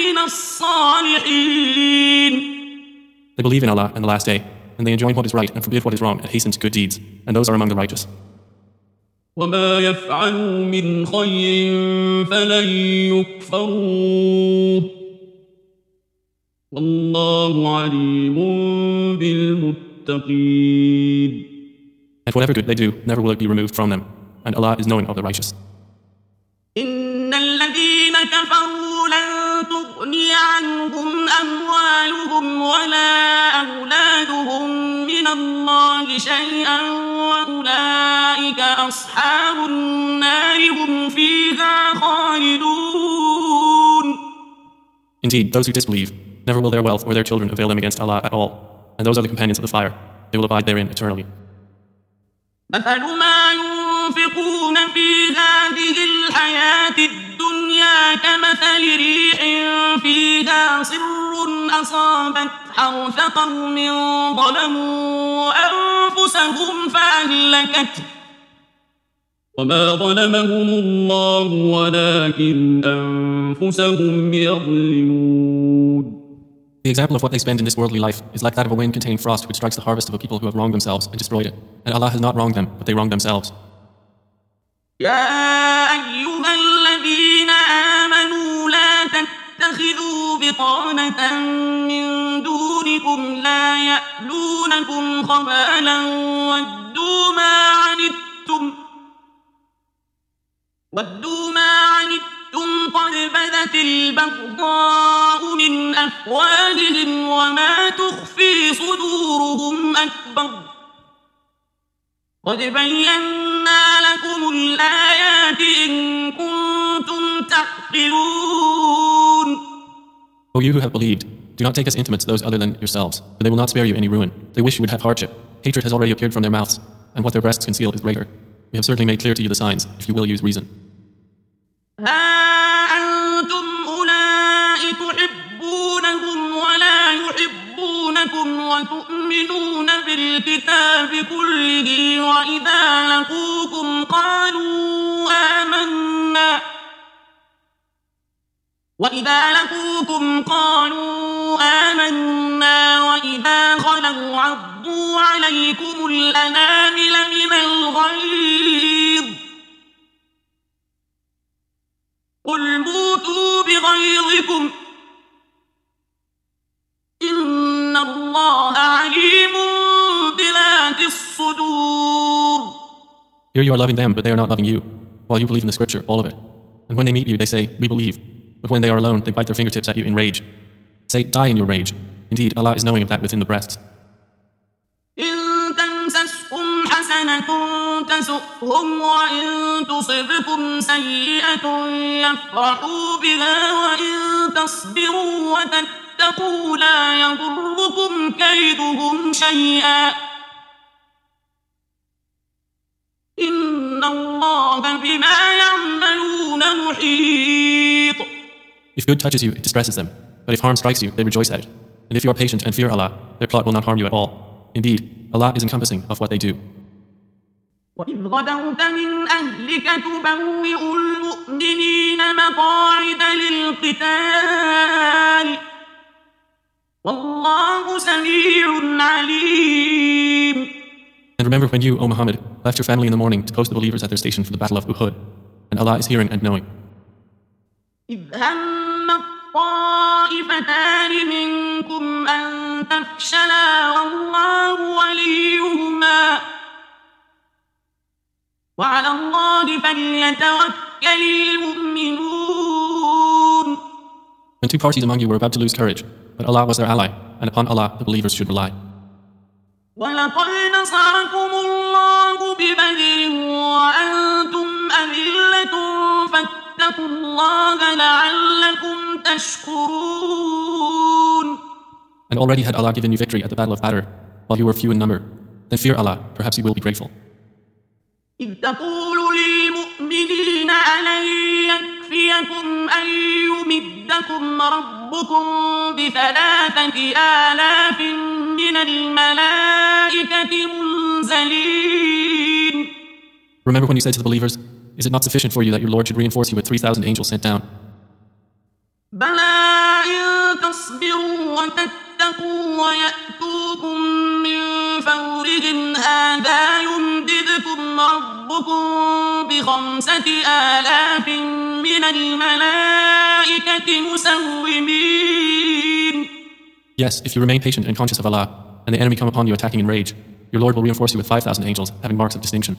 من الصالحين. They believe in Allah and the last day, and they enjoin what is right and forbid what is wrong and hasten to good deeds, and those are among the righteous. وما يفعلوا من خير فلن يكفروه والله عليم بالمتقين. And whatever good they do, never will it be removed from them, and Allah is knowing of the righteous. إن الذين كفروا لن تغني عنهم أموالهم ولا أولادهم من الله شيئا وأولئك أصحاب النار هم فيها خالدون. Indeed, those who disbelieve, never will their wealth or their children avail them against Allah at all, and those are the companions of the fire. They will abide therein eternally. مثل ما ينفقون في هذه الحياة الدنيا كمثل ريح فيها صر أصابت حرث قوم ظلموا أنفسهم فأهلكته وما ظلمهم الله ولكن أنفسهم يظلمون. The example of what they spend in this worldly life is like that of a wind containing frost which strikes the harvest of a people who have wronged themselves and destroyed it. And Allah has not wronged them, but they wronged themselves. يا أيها الذين آمنوا لا تتخذوا بطانة من دونكم لا يألونكم خبالا ودوا ما عنتم قد بدت البغضاء من أفواههم وما تخفي صدورهم أكبر قد بينا لكم الآيات إن كنتم تعقلون. O you who have believed, do not take as intimates those other than yourselves, for they will not spare you any ruin. They wish you would have hardship. Hatred has already appeared from their mouths, and what their breasts conceal is greater. We have certainly made clear to you the signs, if you will use reason. ها أنتم أولئك تحبونهم ولا يحبونكم وتؤمنون بالكتاب كله وإذا لقوكم قالوا آمنا وإذا خلوا عضوا عليكم الأنامل من الغيظ قل موتوا بغيظكم إن الله عليم بذات الصدور. Here you are loving them, but they are not loving you, while you believe in the scripture, all of it. And when they meet you, they say, we believe. But when they are alone, they bite their fingertips at you in rage. Say, die in your rage. Indeed, Allah is knowing of that within the breasts. إن تمسسكم حسنة تسؤهم وإن تصبكم سيئة يفرحوا بها وإن تصبروا وتتقوا لا يضركم كيدهم شيئا إن الله بما يعملون محيط. If good touches you, it distresses them. But if harm strikes you, they rejoice at it. And if you are patient and fear Allah, their plot will not harm you at all. Indeed, Allah is encompassing of what they do. وإذ غدوت من أهلك تبوئ المؤمنين مقاعد للقتال والله سميع عليم. And remember when you, O Muhammad, left your family in the morning to post the believers at their station for the battle of Uhud. And Allah is hearing and knowing. إذ هم الطائفتان منكم أن تفشلا والله وليهما وعلى الله فليتوكل المؤمنون. When two parties among you were about to lose courage, but Allah was their ally, and upon Allah the believers should rely. ولقد نصركم الله ببدر وأنتم أذلة فاتقوا الله لعلكم تشكرون. And already had Allah given you victory at the battle of Badr, while you were few in number. Then fear Allah, perhaps you will be grateful. إذ تقول للمؤمنين ألن يكفيكم أن يمدكم ربكم ب3,000 من الملائكة منزلين. Remember when you said to the believers, is it not sufficient for you that your Lord should reinforce you with 3,000 angels sent down? بلى إن تصبروا وتتقوا ويأتوكم من فورهم هذا يمددكم ربكم ب5,000 من الملائكة مسومين. Yes, if you remain patient and conscious of Allah, and the enemy come upon you attacking in rage, your Lord will reinforce you with 5,000 angels, having marks of distinction.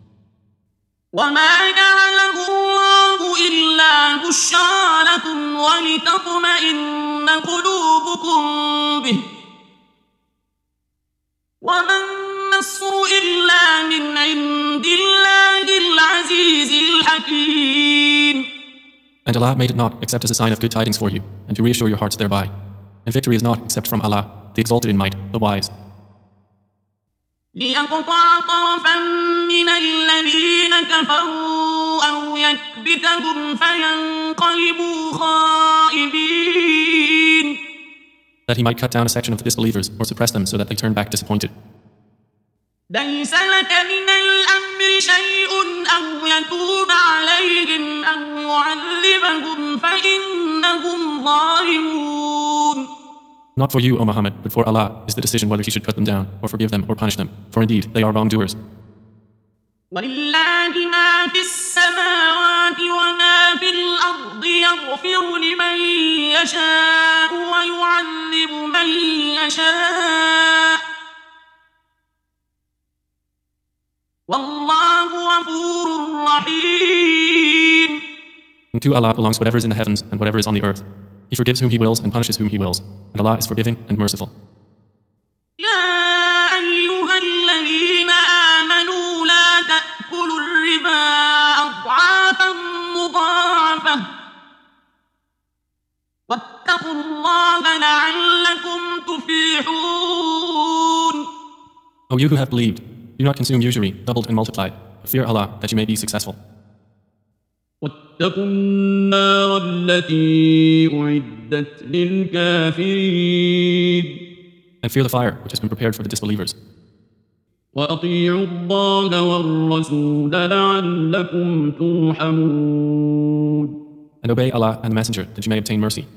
وما جعله الله إلا بشرى لكم ولتطمئن قلوبكم به وما النصر إلا من عند الله العزيز الحكيم. And Allah made it not except as a sign of good tidings for you, and to reassure your hearts thereby. And victory is not except from Allah, the exalted in might, the wise. ليقطع طرفا من الذين كفروا أو يكبتهم فينقلبوا خائبين. That he might cut down a section of the disbelievers or suppress them so that they turn back disappointed. ليس لك من الأمر شيء أو يتوب عليهم أو يعذبهم فإنهم ظالمون. Not for you, O Muhammad, but for Allah is the decision whether he should cut them down, or forgive them, or punish them. For indeed, they are wrongdoers. وَلِلَّهِ مَا فِي السَّمَاوَاتِ وَمَا فِي الْأَرْضِ يَغْفِرُ لِمَن يَشَاءُ وَيُعَذِّبُ مَن يَشَاءُ وَاللَّهُ غَفُورٌ رَّحِيمٌ. And to Allah belongs whatever is in the heavens and whatever is on the earth. He forgives whom he wills and punishes whom he wills. And Allah is forgiving and merciful. يا أيها الذين آمنوا لا تأكلوا الربا أضعافا مضاعفة واتقوا الله لعلكم تفلحون. O you who have believed, do not consume usury, doubled and multiplied, but fear Allah that you may be successful. واتقوا النار التي أعدت للكافرين. And fear the fire which has been prepared for the disbelievers. وأطيعوا الله والرسول لعلكم ترحمون. And obey Allah and the Messenger that you may obtain mercy.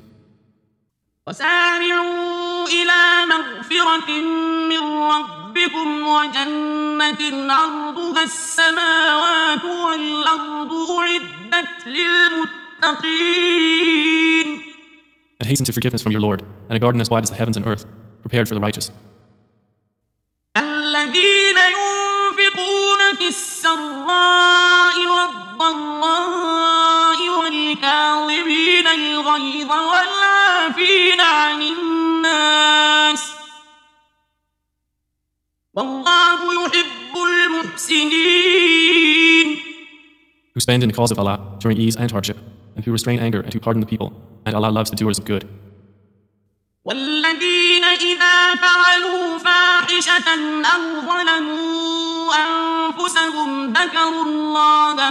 وسارعوا إلى مغفرة من ربكم وجنة عرضها السماوات والأرض أعدت للمتقين. And hasten to forgiveness from your Lord, and a garden as wide as the heavens and earth, prepared for the righteous. الذين ينفقون في السراء والضراء والكاظمين الغيظ والعافين عن الناس والله يحب المحسنين. Who spend in the cause of Allah during ease and hardship, and who restrain anger and who pardon the people, and Allah loves the doers of good. والذين إذا فعلوا فاحشة أو ظلموا أنفسهم ذكروا الله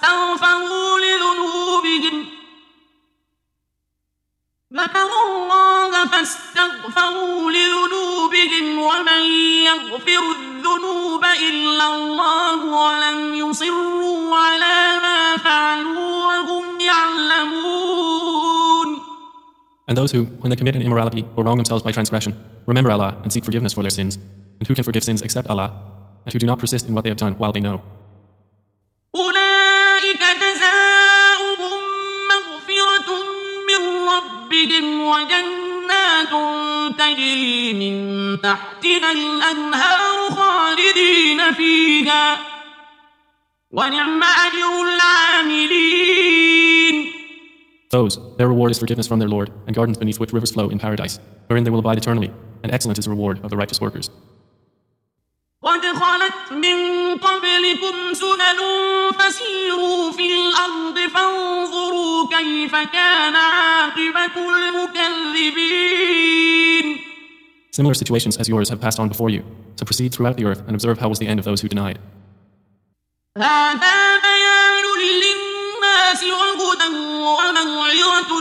فاستغفروا لذنوبهم ومن يغفر الذنوب إلا الله ولم يصروا على ما فعلوا وهم يعلمون. And those who, when they commit an immorality or wrong themselves by transgression, remember Allah and seek forgiveness for their sins, and who can forgive sins except Allah, and who do not persist in what they have done while they know. أولئك جزاؤهم مغفرة من ربهم وجنات تجري من تحتها الأنهار خالدين فيها ونعم أجر العاملين. Those, their reward is forgiveness from their Lord, and gardens beneath which rivers flow in paradise, wherein they will abide eternally, and excellent is the reward of the righteous workers. قد خلت من قبلكم سنن فسيروا في الأرض فانظروا كيف كان عاقبة المكذبين. Similar situations as yours have passed on before you, so proceed throughout the earth and observe how was the end of those who denied. هذا بيان للناس وهدى وموعظة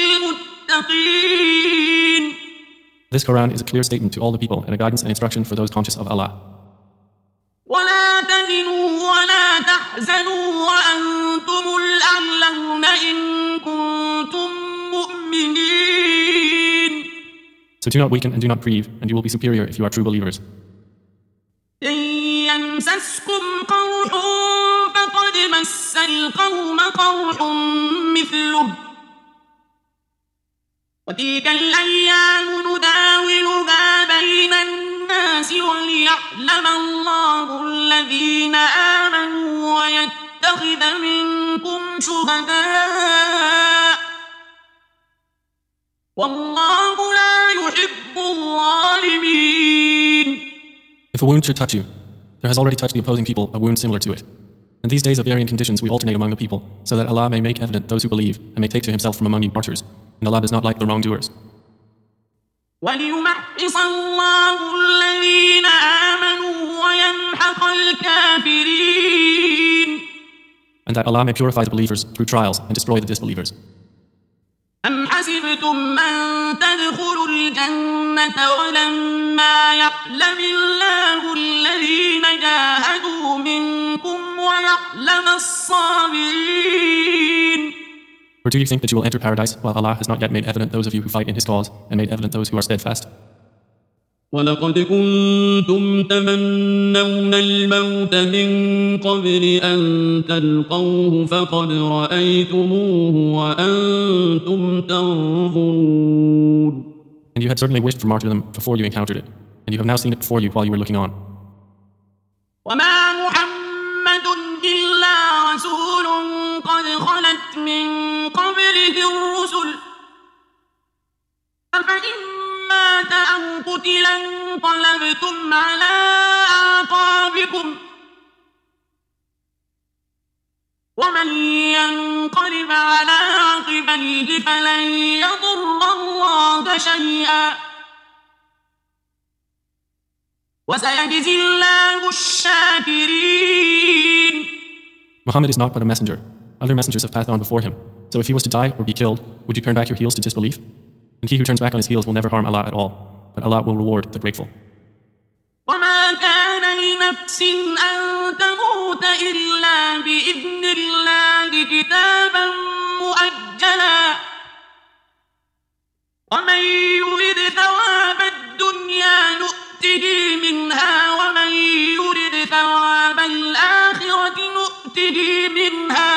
للمتقين. This Quran is a clear statement to all the people and a guidance and instruction for those conscious of Allah. ولا تهنوا ولا تحزنوا وأنتم الأعلون إن كنتم مؤمنين. So do not weaken and do not grieve, and you will be superior if you are true believers. إن يمسسكم قرح فقد مس القوم قرح مثله وتلك الأيام نداولها بين الناس وليعلم الله الذين آمنوا ويتخذ منكم شهداء والله لا يحب الظالمين. If a wound should touch you, there has already touched the opposing people a wound similar to it. In these days of varying conditions we alternate among the people, so that Allah may make evident those who believe, and may take to himself from among you martyrs, and Allah does not like the wrongdoers. وَلِيُمَحِّصَ اللَّهُ الَّذِينَ آمَنُوا وَيَمْحَقَ الْكَافِرِينَ. And that Allah may purify the believers through trials and destroy the disbelievers. أَمْ حَسِبْتُمْ أَن تَدْخُلُوا الْجَنَّةَ وَلَمَّا يَعْلَمِ اللَّهُ الَّذِينَ جَاهَدُوا مِنكُمْ وَيَعْلَمَ الصَّابِرِينَ. Or do you think that you will enter paradise while Allah has not yet made evident those of you who fight in his cause and made evident those who are steadfast? وَلَقَدْ كُنْتُمْ تَمَنَّوْنَ الْمَوْتَ مِنْ قَبْلِ أَنْ تَلْقَوْهُ فَقَدْ رَأَيْتُمُوهُ وَأَنْتُمْ تَنْظُرُونَ. And you had certainly wished for martyrdom before you encountered it, and you have now seen it before you while you were looking on. وَمَا مُحَمَّدٌ إِلَّا رَسُولٌ قَدْ خَلَتْ مِنْ قَبْلِهِ الرُّسُلُ أَفَإِنْ مَاتَ أَوْ قُتِلَ انقَلَبْتُمْ عَلَى أَعْقَابِكُمْ وَمَنْ يَنقَلِبْ عَلَى عَقِبَيْهِ فَلَنْ يَضُرَّ اللَّهَ شَيْئًا وَسَيَجْزِي اللَّهُ الشَّاكِرِينَ. Muhammad is not but a messenger. Other messengers have passed on before him. So if he was to die or be killed, would you turn back your heels to disbelief? And he who turns back on his heels will never harm Allah at all, but Allah will reward the grateful. وَمَا كَانَ لِنَفْسٍ أَن تَمُوتَ إِلَّا بِإِذْنِ اللَّهِ كِتَابًا مُؤَجَّلًا وَمَن يُرِدْ ثَوَابَ الدُّنْيَا نُؤْتِهِ مِنْهَا وَمَن يُرِدْ ثَوَابَ الْآخِرَةِ نُؤْتِهِ مِنْهَا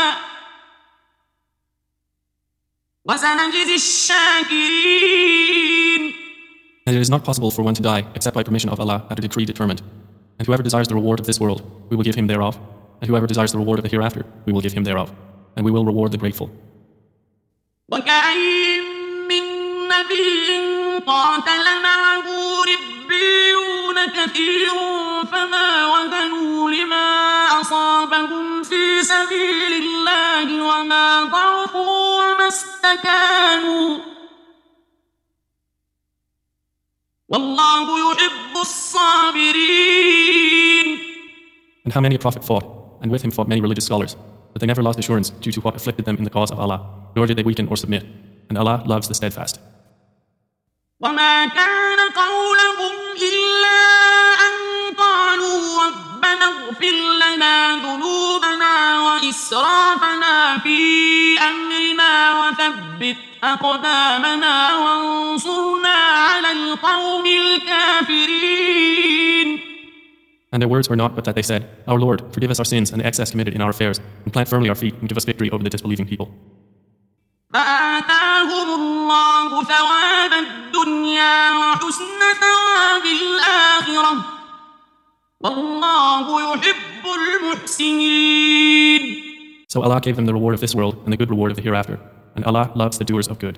وَسَنَجْزِي الشَّاكِرِينَ. And it is not possible for one to die except by permission of Allah at a decree determined. And whoever desires the reward of this world, we will give him thereof. And whoever desires the reward of the hereafter, we will give him thereof. And we will reward the grateful. وَكَأَيِّن مِّن نَّبِيٍّ قَاتَلَ مَعَهُ رِبِّيُّونَ كَثِيرٌ فَمَا وَهَنُوا لِمَا أَصَابَهُمْ فِي سَبِيلِ اللَّهِ وَمَا ضَعُفُوا وَمَا اسْتَكَانُوا وَاللَّهُ يُحِبُّ الصَّابِرِينَ. And how many a prophet fought, and with him fought many religious scholars, but they never lost assurance due to what afflicted them in the cause of Allah, nor did they weaken or submit. And Allah loves the steadfast. وَمَا كَانَ قَوْلَهُمْ إِلَّا أَن قَالُوا رَبَّنَا اغْفِرْ لَنَا ذُنُوبَنَا وَإِسْرَافَنَا فِي أَمْرِنَا وَثَبِّتْ أَقْدَامَنَا وَانصُرْنَا عَلَى الْقَوْمِ الْكَافِرِينَ. And their words were not but that they said, Our Lord, forgive us our sins and the excess committed in our affairs, and plant firmly our feet and give us victory over the disbelieving people. فآتاهم الله ثواب الدنيا وحسن ثواب الآخرة والله يحب المحسنين. So Allah gave them the reward of this world and the good reward of the hereafter, and Allah loves the doers of good.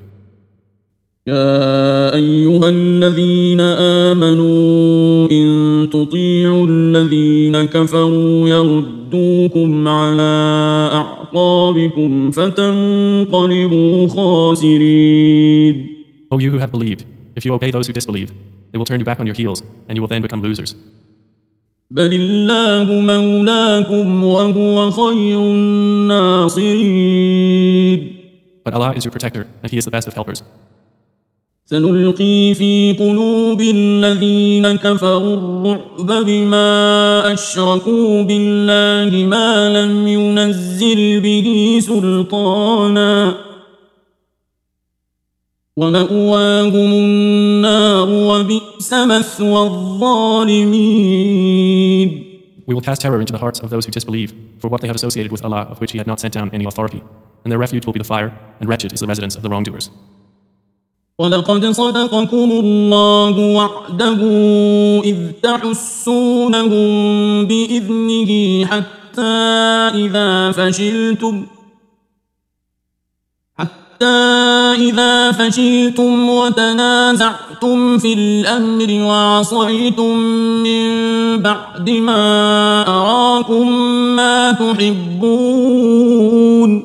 يا أيها الذين آمنوا إن تطيعوا الذين كفروا يردوكم على أعقابكم فتنقلبوا خاسرين. O you who have believed, if you obey those who disbelieve, they will turn you back on your heels, and you will then become losers. بل الله مولاكم وهو خير الناصرين. But Allah is your protector, and He is the best of helpers. سنلقي في قلوب الذين كفروا الرعب بما أشركوا بالله ما لم ينزل به سلطانا ومأواهم النار وبئس مثوى الظالمين. We will cast terror into the hearts of those who disbelieve for what they have associated with Allah, of which He had not sent down any authority, and their refuge will be the fire, and wretched is the residence of the wrongdoers. ولقد صدقكم الله وعده إذ تحسونهم بإذنه حتى إذا فشلتم وتنازعتم في الأمر وعصيتم من بعد ما أراكم ما تحبون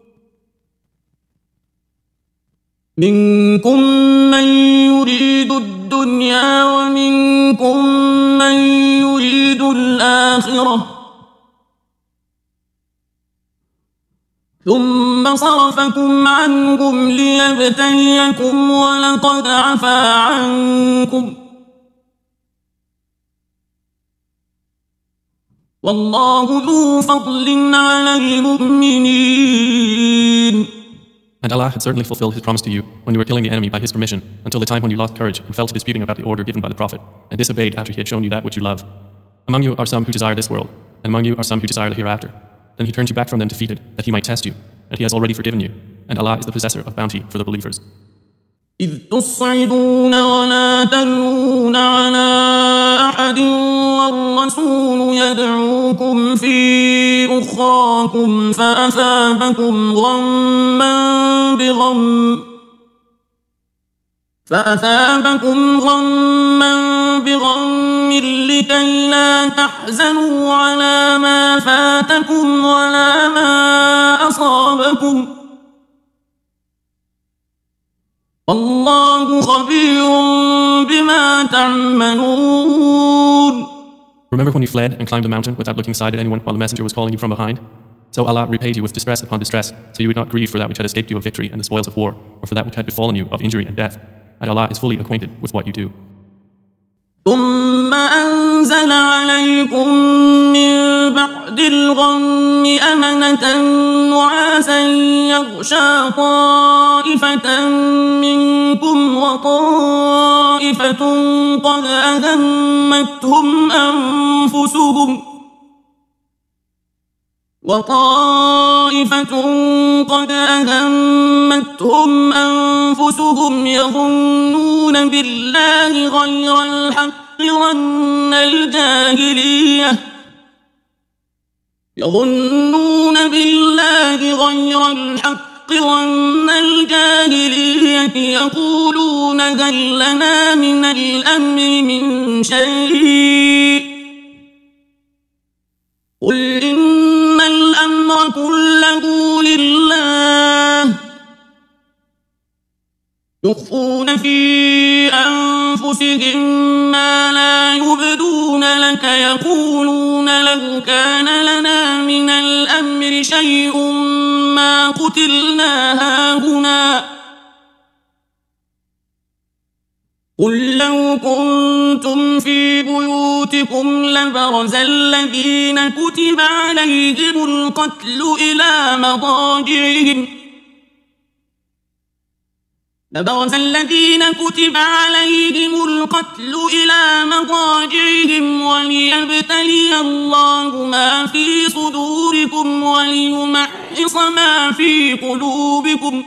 منكم من يريد الدنيا ومنكم من يريد الآخرة ثم صرفكم عنهم ليبتليكم ولقد عفا عنكم والله ذو فضل على المؤمنين. And Allah had certainly fulfilled His promise to you when you were killing the enemy by His permission, until the time when you lost courage and fell to disputing about the order given by the Prophet, and disobeyed after He had shown you that which you love. Among you are some who desire this world, and among you are some who desire the hereafter. Then He turned you back from them defeated, that He might test you, and He has already forgiven you, and Allah is the possessor of bounty for the believers. إذ تصعدون ولا تلوون على أحد والرسول يدعوكم في أخراكم فأثابكم غما بغم لكي لا تحزنوا على ما فاتكم ولا ما أصابكم والله خبير بما تعملون. Remember when you fled and climbed the mountain without looking aside at anyone while the messenger was calling you from behind? So Allah repaid you with distress upon distress, so you would not grieve for that which had escaped you of victory and the spoils of war, or for that which had befallen you of injury and death. And Allah is fully acquainted with what you do. ثم أنزل عليكم من بعد الغم أمنة نعاسا يغشى طائفة منكم وطائفة قد أهمتهم أنفسهم يظنون بالله غير الحق ظن الجاهلية يقولون هل لنا من الأمر من شيء قل إن الأمر كله لله يخفون في أنفسهم ما لا يبدون لك يقولون لو كان لنا من الأمر شيء ما قتلنا هاهنا قل لو كنتم في بيوتكم لبرز الذين كتب عليهم القتل إلى مضاجعهم وليبتلي الله ما في صدوركم وليمحص ما في قلوبكم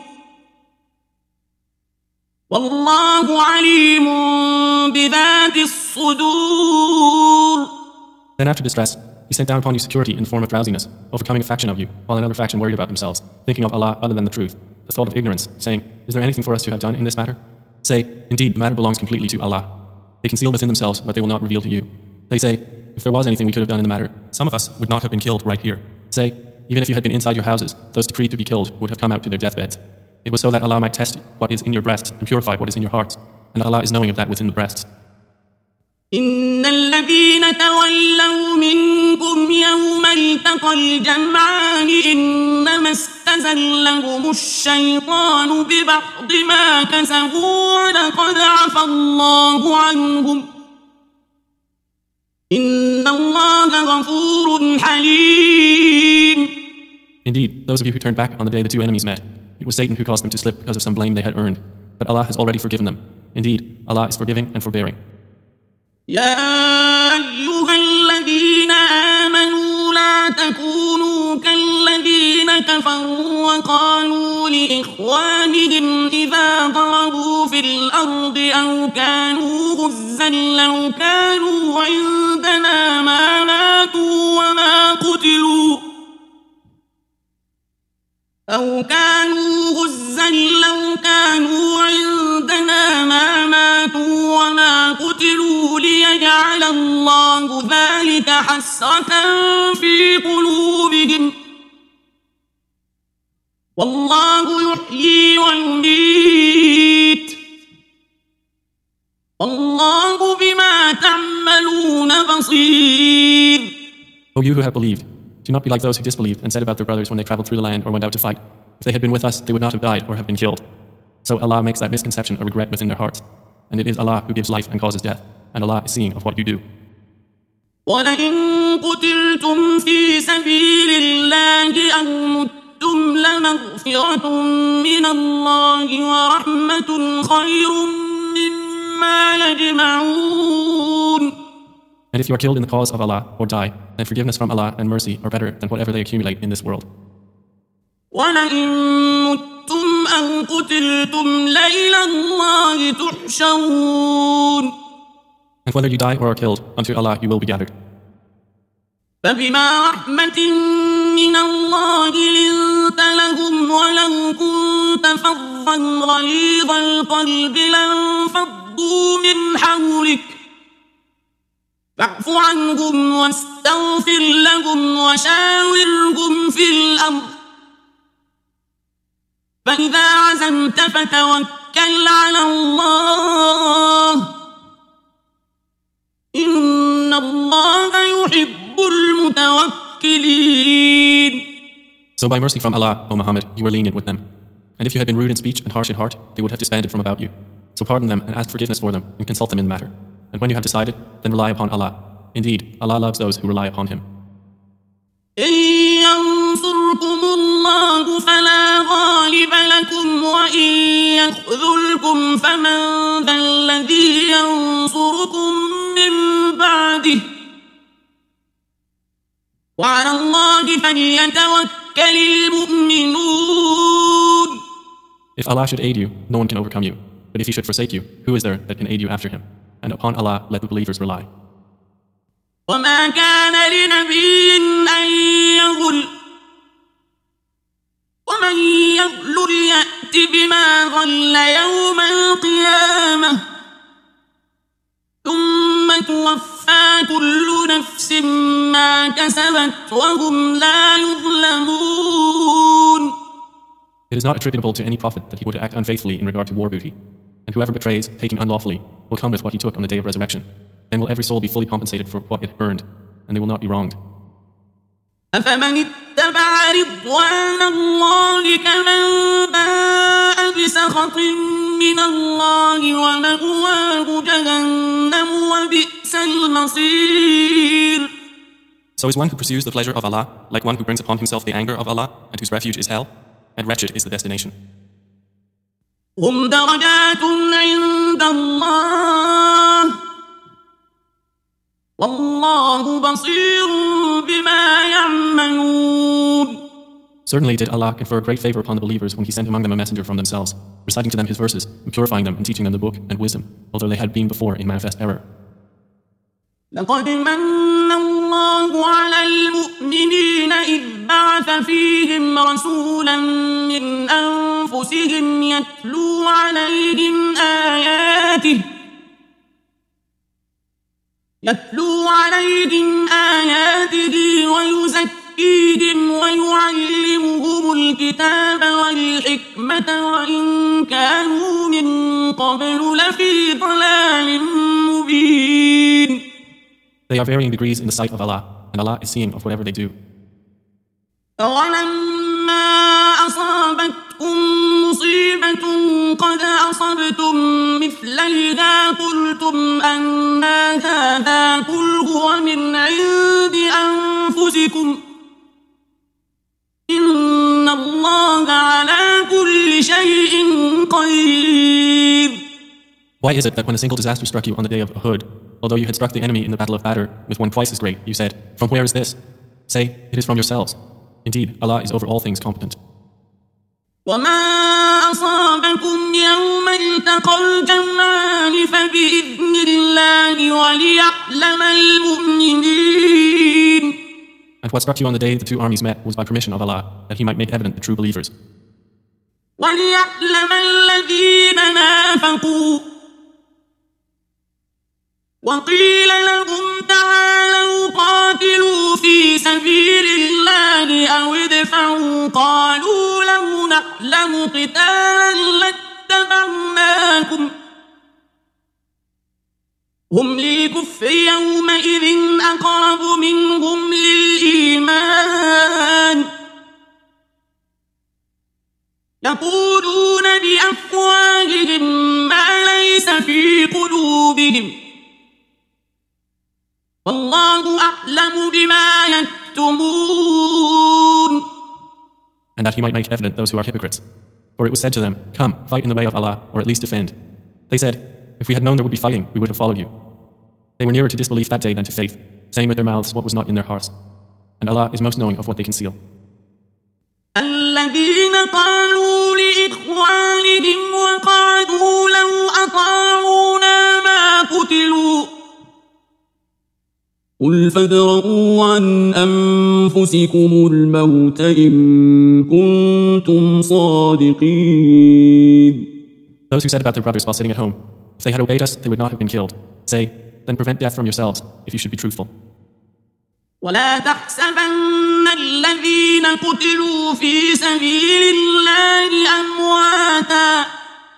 والله عليم بذات الصدور. Then after distress, He sent down upon you security in the form of drowsiness, overcoming a faction of you, while another faction worried about themselves, thinking of Allah other than the truth, the thought of ignorance, saying, is there anything for us to have done in this matter? Say, indeed, the matter belongs completely to Allah. They conceal within themselves what they will not reveal to you. They say, if there was anything we could have done in the matter, some of us would not have been killed right here. Say, even if you had been inside your houses, those decreed to be killed would have come out to their deathbeds. It was so that Allah might test what is in your breasts and purify what is in your hearts. And Allah is knowing of that within the breasts. إن الذين تولوا منكم يوم التقى الجمعان إنما استزلهم الشيطان ببعض ما كسبوا ولقد عفا الله عنهم إن الله غفور حليم. Indeed, those of you who turned back on the day the two enemies met, it was Satan who caused them to slip because of some blame they had earned. but Allah has already forgiven them. Indeed, Allah is forgiving and forbearing. يا أيها الذين آمنوا لا تكونوا كالذين كفروا وقالوا لإخوانهم إذا ضربوا في الأرض أو كانوا غزا لو كانوا عندنا ما ماتوا وما قتلوا ليجعل الله ذلك حسرة في قلوبهم والله يحيي ويميت والله بما تعملون بصير. O you who have believed, do not be like those who disbelieved and said about their brothers when they traveled through the land or went out to fight, if they had been with us, they would not have died or have been killed. So Allah makes that misconception a regret within their hearts. And it is Allah who gives life and causes death, and Allah is seeing of what you do. وَلَئِن قُتِلْتُمْ فِي سَبِيلِ اللَّهِ أَوْ مُتُّمْ لَمَغْفِرَةٌ مِّنَ اللَّهِ وَرَحْمَةٌ خَيْرٌ مِّمَّا يَجْمَعُونَ. And if you are killed in the cause of Allah or die, then forgiveness from Allah and mercy are better than whatever they accumulate in this world. وَلَئِن مُتُّمْ أَوْ قُتِلْتُمْ لَإِلَى اللَّهِ تُحْشَرُونَ. And whether you die or are killed, unto Allah you will be gathered. فبما رحمة من الله لنت لهم ولو كنت فظا غليظ القلب لانفضوا من حولك فاعف عنهم واستغفر لهم وشاورهم في الأمر فإذا عزمت فتوكل على الله إن الله يحب المتوكلين. So by mercy from Allah, O Muhammad, you were lenient with them. And if you had been rude in speech and harsh in heart, they would have disbanded from about you. So pardon them and ask forgiveness for them and consult them in the matter. And when you have decided, then rely upon Allah. Indeed, Allah loves those who rely upon Him. إن ينصركم الله فلا غالب لكم وإن يخذلكم فمن ذا الذي ينصركم من بعده وعلى الله فليتوكل المؤمنون. If Allah should aid you, no one can overcome you. But if He should forsake you, who is there that can aid you after Him? And upon Allah let the believers rely. وما كان لنبي أن يغل ومن يغل يأت بما غل يوم القيامة ثم توفى كل نفس ما كسبت وهم لا يظلمون. It is not attributable to any prophet that he would act unfaithfully in regard to war booty. And whoever betrays, taking unlawfully, will come with what he took on the day of resurrection. Then will every soul be fully compensated for what it earned, and they will not be wronged. أفمن اتبع رضوان الله كمن باء بسخط من الله ومأواه جهنم وبئس المصير. So is one who pursues the pleasure of Allah like one who brings upon himself the anger of Allah and whose refuge is hell, and wretched is the destination. هم درجات عند الله والله بصير بما يعملون. Certainly did Allah confer great favor upon the believers when He sent among them a messenger from themselves, reciting to them His verses, and purifying them and teaching them the book and wisdom, although they had been before in manifest error. لقد من الله على المؤمنين إذ بعث فيهم رسولا من أنفسهم يتلو عليهم آياته ويزكيهم ويعلمهم الكتاب والحكمة وإن كانوا من قبل لفي ضلال مبين. They are varying degrees in the sight of Allah, and Allah is seeing of whatever they do. ولما أصابتكم مصيبة قد أصبتم مثليها قلتم أن هذا قل هو من عند أنفسكم إن الله على كل شيء قدير. Why is it that when a single disaster struck you on the day of Uhud, although you had struck the enemy in the battle of Badr with one twice as great, you said, "From where is this?" Say, "It is from yourselves." Indeed, Allah is over all things competent. وما أصابكم يوم التقى الجمعان فبإذن الله وليعلم المؤمنين. And what struck you on the day the two armies met was by permission of Allah, that He might make evident the true believers. وليعلم الذين نافقوا وقيل لهم تعالوا قاتلوا في سبيل الله أو ادفعوا قالوا لو نعلم قتالا لاتبعناكم هم للكفر يومئذ أقرب منهم للإيمان يقولون بأفواههم ما ليس في قلوبهم والله أعلم بما يكتمون. And that He might make evident those who are hypocrites. For it was said to them, "Come, fight in the way of Allah, or at least defend." They said, "If we had known there would be fighting, we would have followed you." They were nearer to disbelief that day than to faith, saying with their mouths what was not in their hearts. And Allah is most knowing of what they conceal. الذين قالوا لإخوانهم وقعدوا لو أطاعونا ما قتلوا قل فادرءوا عن أنفسكم الموت إن كنتم صادقين. Those who said about their brothers while sitting at home, "If they had obeyed us, they would not have been killed." Say, "Then prevent death from yourselves, if you should be truthful." ولا تحسبن الذين قتلوا في سبيل الله أمواتا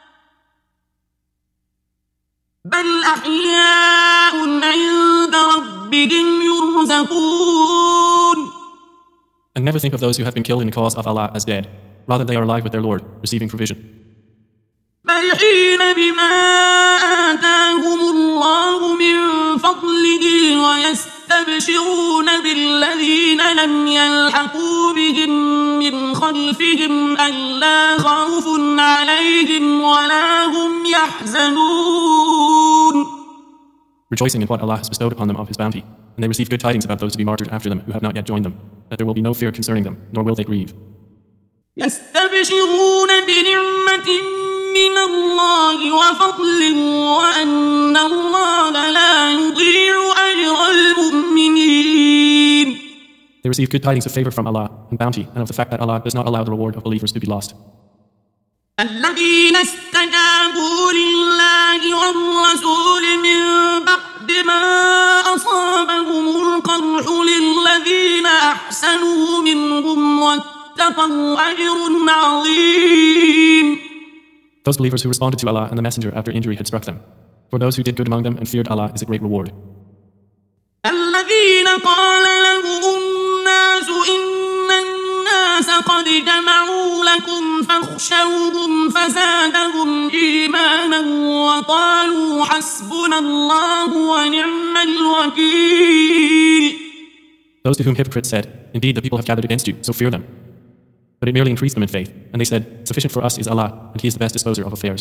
بل أحياء عند ربهم يرزقون. And never think of those who have been killed in the cause of Allah as dead. Rather, they are alive with their Lord, receiving provision. فرحين بما آتاهم الله من فضله ويستبشرون بالذين لم يلحقوا بهم من خلفهم ألا خوف عليهم ولا هم يحزنون. Rejoicing in what Allah has bestowed upon them of His bounty, and they receive good tidings about those to be martyred after them who have not yet joined them, that there will be no fear concerning them, nor will they grieve. يستبشرون بنعمة من الله وفضل وأن الله لا يضيع أجر المؤمنين. They receive good tidings of favor from Allah and bounty, and of the fact that Allah does not allow the reward of believers to be lost. الذين استجابوا لله والرسول من بعد ما أصابهم القرح للذين أحسنوا منهم واتقوا أجر عظيم. Those believers who responded to Allah and the Messenger after injury had struck them. For those who did good among them and feared Allah is a great reward. الذين قال لهم الناس إن الناس قد جمعوا لكم فاخشوهم فزادهم إيمانا وقالوا حسبنا الله ونعم الوكيل. Those to whom hypocrites said, "Indeed, the people have gathered against you, so fear them." But it merely increased them in faith, and they said, "Sufficient for us is Allah, and He is the best disposer of affairs."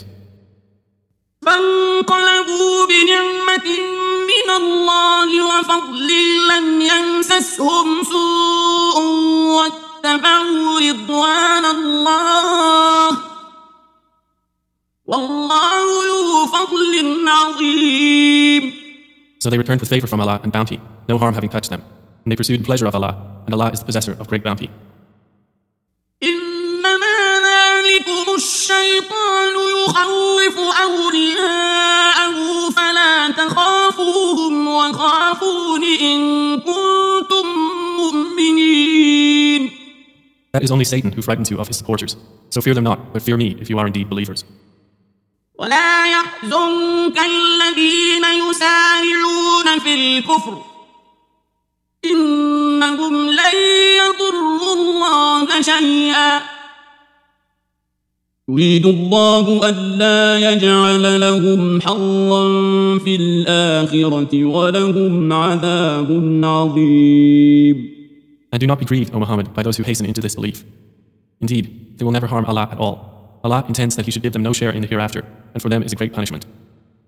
فانقلبوا بنعمة من الله وفضل لم يمسسهم سوء واتبعوا رضوان الله والله ذو فضل عظيم. So they returned with favor from Allah and bounty, no harm having touched them, and they pursued the pleasure of Allah, and Allah is the possessor of great bounty. إنما ذلكم الشيطان يخوف أولياءه فلا تخافوهم وخافون إن كنتم مؤمنين. That is only Satan who frightens you of his supporters. So fear them not, but fear me if you are indeed believers. ولا يحزنك الذين يسارعون في الكفر إنهم لن يضروا الله شيئا يريد الله ألا يجعل لهم حظا في الآخرة ولهم عذاب عظيم. And do not be grieved, O Muhammad, by those who hasten into this belief. Indeed, they will never harm Allah at all. Allah intends that He should give them no share in the hereafter, and for them is a great punishment.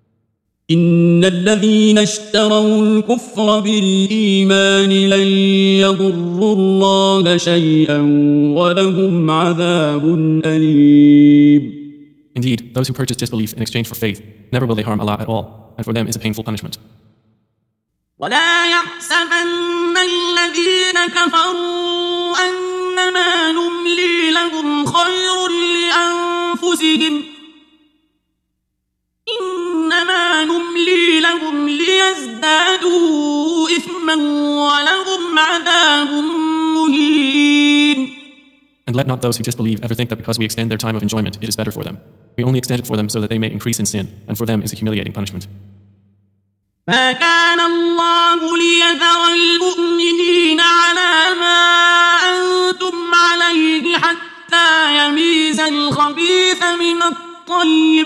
إن الذين اشتروا الكفر بالإيمان لن يضروا الله شيئا ولهم عذاب أليم. Indeed, those who purchase disbelief in exchange for faith, never will they harm Allah at all, and for them is a painful punishment. ولا يحسبن الذين كفروا أنما نملي لهم خير لأنفسهم إنما نملي لهم ليزدادوا إثما ولهم عذاب مهين. And let not those who disbelieve ever think that because we extend their time of enjoyment, it is better for them. We only extend it for them so that they may increase in sin, and for them is a humiliating punishment. ما كان الله ليذر المؤمنين على ما أنتم عليه حتى يميز الخبيث من الطيب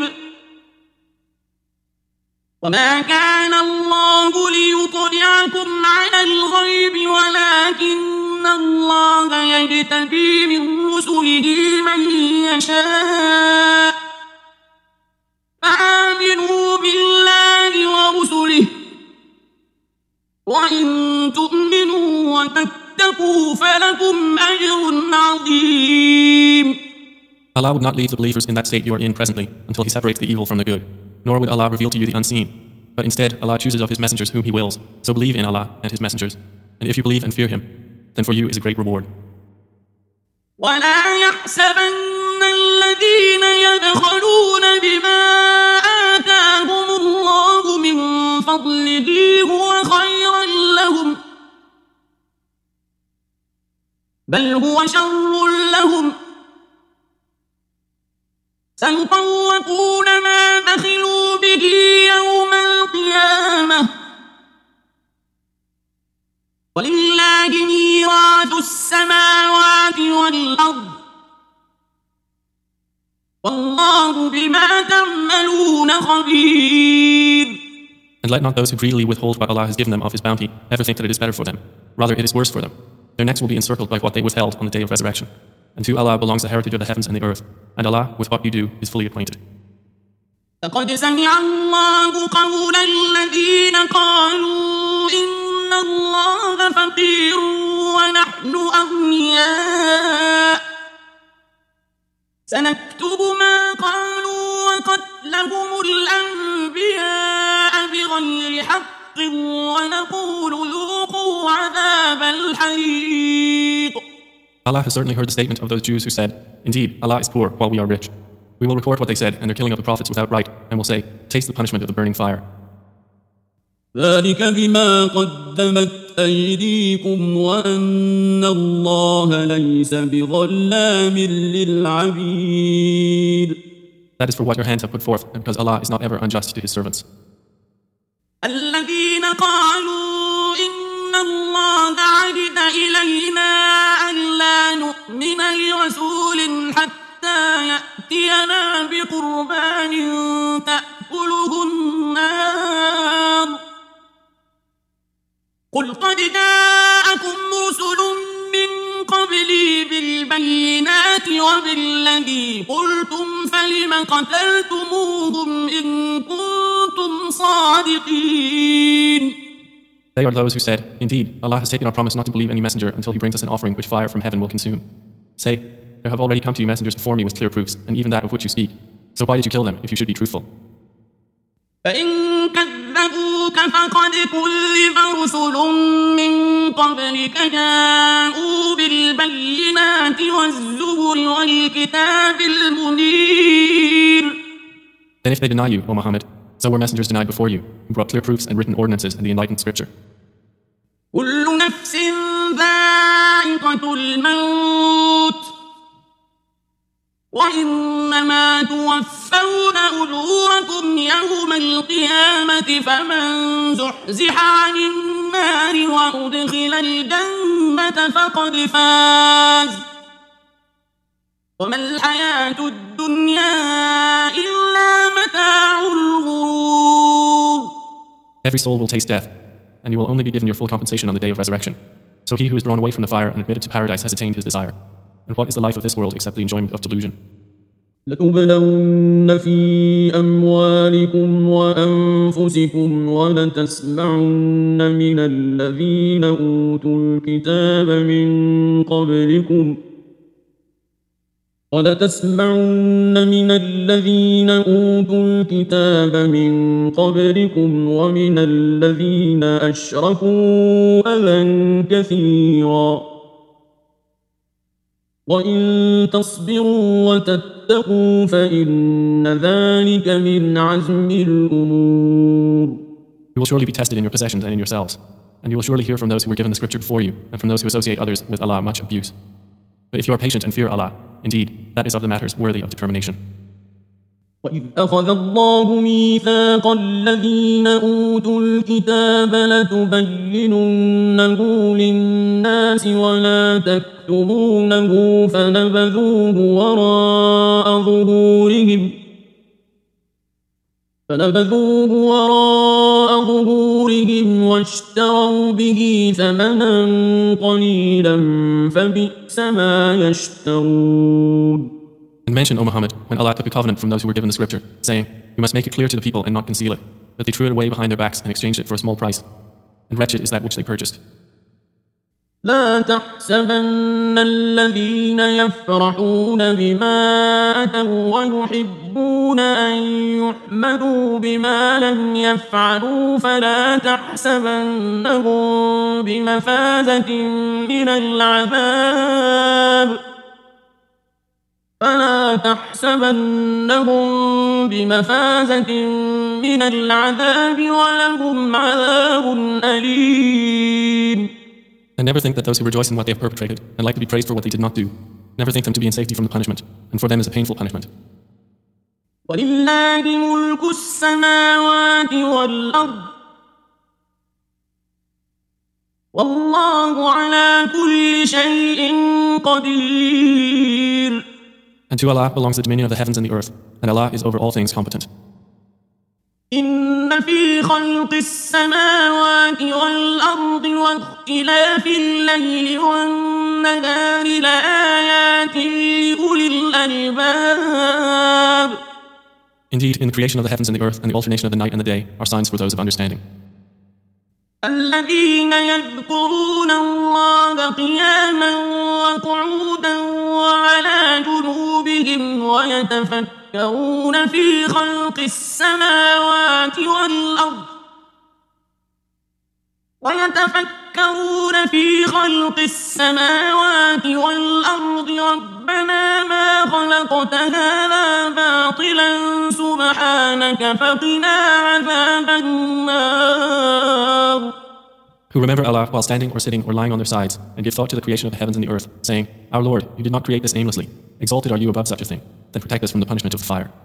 وما كان الله ليطلعكم على الغيب ولكن الله يجتبي من رسله من يشاء فآمنوا بالله ورسله وإن تؤمنوا وتتقوا فلكم أجر عظيم. Allah would not leave the believers in that state you are in presently until He separates the evil from the good, nor would Allah reveal to you the unseen. But instead, Allah chooses of His messengers whom He wills. So believe in Allah and His messengers. And if you believe and fear Him, then for you is a great reward. ولا يحسبن الذين يبخلون بما آتاهم الله من فضله هو خيرا لهم بل هو شر لهم سيطوقون ما بخلوا به يوم القيامة ولله ميراث السماوات والأرض والله بما تعملون خبير. And let not those who greedily withhold what Allah has given them of His bounty ever think that it is better for them. Rather, it is worse for them. Their necks will be encircled by what they withheld on the day of resurrection. And to Allah belongs the heritage of the heavens and the earth. And Allah, with what you do, is fully acquainted. لقد سمع الله قول الذين قالوا إن الله فقير ونحن أغنياء سنكتب ما قالوا وقتلهم الأنبياء بغير حق ونقول ذوقوا عذاب الحريق. Allah has certainly heard the statement of those Jews who said, Indeed, Allah is poor while we are rich. We will report what they said and their killing of the prophets without right, and will say, Taste the punishment of the burning fire. ذلك بما قدمت أيديكم وأن الله ليس بظلام للعبيد. That is for what your hands have put forth, and because Allah is not ever unjust to His servants. الذين قالوا إن الله عهد إلينا ألا نؤمن لرسول حتى يأتينا بقربان تأكله النار قل قد جاءكم رسل من قبلي بالبينات وبالذي قلتم فلم قتلتموهم إن كنتم صادقين. They are those who said, Indeed, Allah has taken our promise not to believe any messenger until He brings us an offering which fire from heaven will consume. Say, there have already come to you messengers before me with clear proofs, and even that of which you speak. So why did you kill them if you should be truthful? فإن كذبوك فقد كذب رسل من قبلك جاءوا بالبينات والزبر والكتاب المنير. Then if they deny you, O Muhammad, so were messengers denied before you, who brought clear proofs and written ordinances and the enlightened scripture. كل نفس ذائقة الموت وإنما توفون أجوركم يوم القيامة فمن زحزح عن النار وأدخل الجنة فقد فاز وما الحياة الدنيا إلا متاع الغرور. Every soul will taste death, and you will only be given your full compensation on the day of resurrection. So he who is drawn away from the fire and admitted to paradise has attained his desire. And what is the life of this world except the enjoyment of delusion? لتبلون في أموالكم وأنفسكم ولتسمعن من الذين أوتوا الكتاب من قبلكم ومن الذين أشركوا أذى كثيرا وإن تصبروا وتتقوا فإن ذلك من عزم الأمور. You will surely be tested in your possessions and in yourselves, and you will surely hear from those who were given the scripture before you, and from those who associate others with Allah much abuse. But if you are patient and fear Allah, indeed, that is of the matters worthy of determination. وَإِذْ أَخَذَ اللَّهُ مِيثَاقَ الَّذِينَ أُوتُوا الْكِتَابَ لَتُبَيِّنُنَّهُ لِلنَّاسِ وَلَا تَكْتُمُونَهُ فَنَبَذُوهُ وَرَاءَ ظُهُورِهِمْ وَاشْتَرَوْا بِهِ ثَمَنًا قَلِيلًا فَبِئْسَ مَا يَشْتَرُونَ. And mention, O Muhammad, when Allah took a covenant from those who were given the scripture, saying, "You must make it clear to the people and not conceal it," but they threw it away behind their backs and exchanged it for a small price. And wretched is that which they purchased. لا تحسبن الذين يفرحون بما أتوا ويحبون أن يحمدوا بما لم يفعلوا فلا تحسبنهم بمفازة من العذاب ولهم عذاب أليم. And never think that those who rejoice in what they have perpetrated and like to be praised for what they did not do, never think them to be in safety from the punishment, and for them is a painful punishment. وَلِلَّهِ مُلْكُ السَّمَاوَاتِ وَالْأَرْضِ وَاللَّهُ عَلَى كُلِّ شَيْءٍ قَدِيرٌ. And to Allah belongs the dominion of the heavens and the earth, and Allah is over all things competent. إن في خلق السماوات والأرض واختلاف الليل والنهار لآيات لأولي الألباب. Indeed, in the creation of the heavens and the earth and the alternation of the night and the day are signs for those of understanding. الذين يذكرون الله قياما وقعودا وعلى جنوبهم ويتفكرون في خلق السماوات والأرض ربنا ما خلقت هذا باطلا سبحانك فقنا عذاب النار. Who remember Allah while standing or sitting or lying on their sides, and give thought to the creation of the heavens and the earth, saying, "Our Lord, you did not create this aimlessly. Exalted are you above such a thing. Then protect us from the punishment of the fire."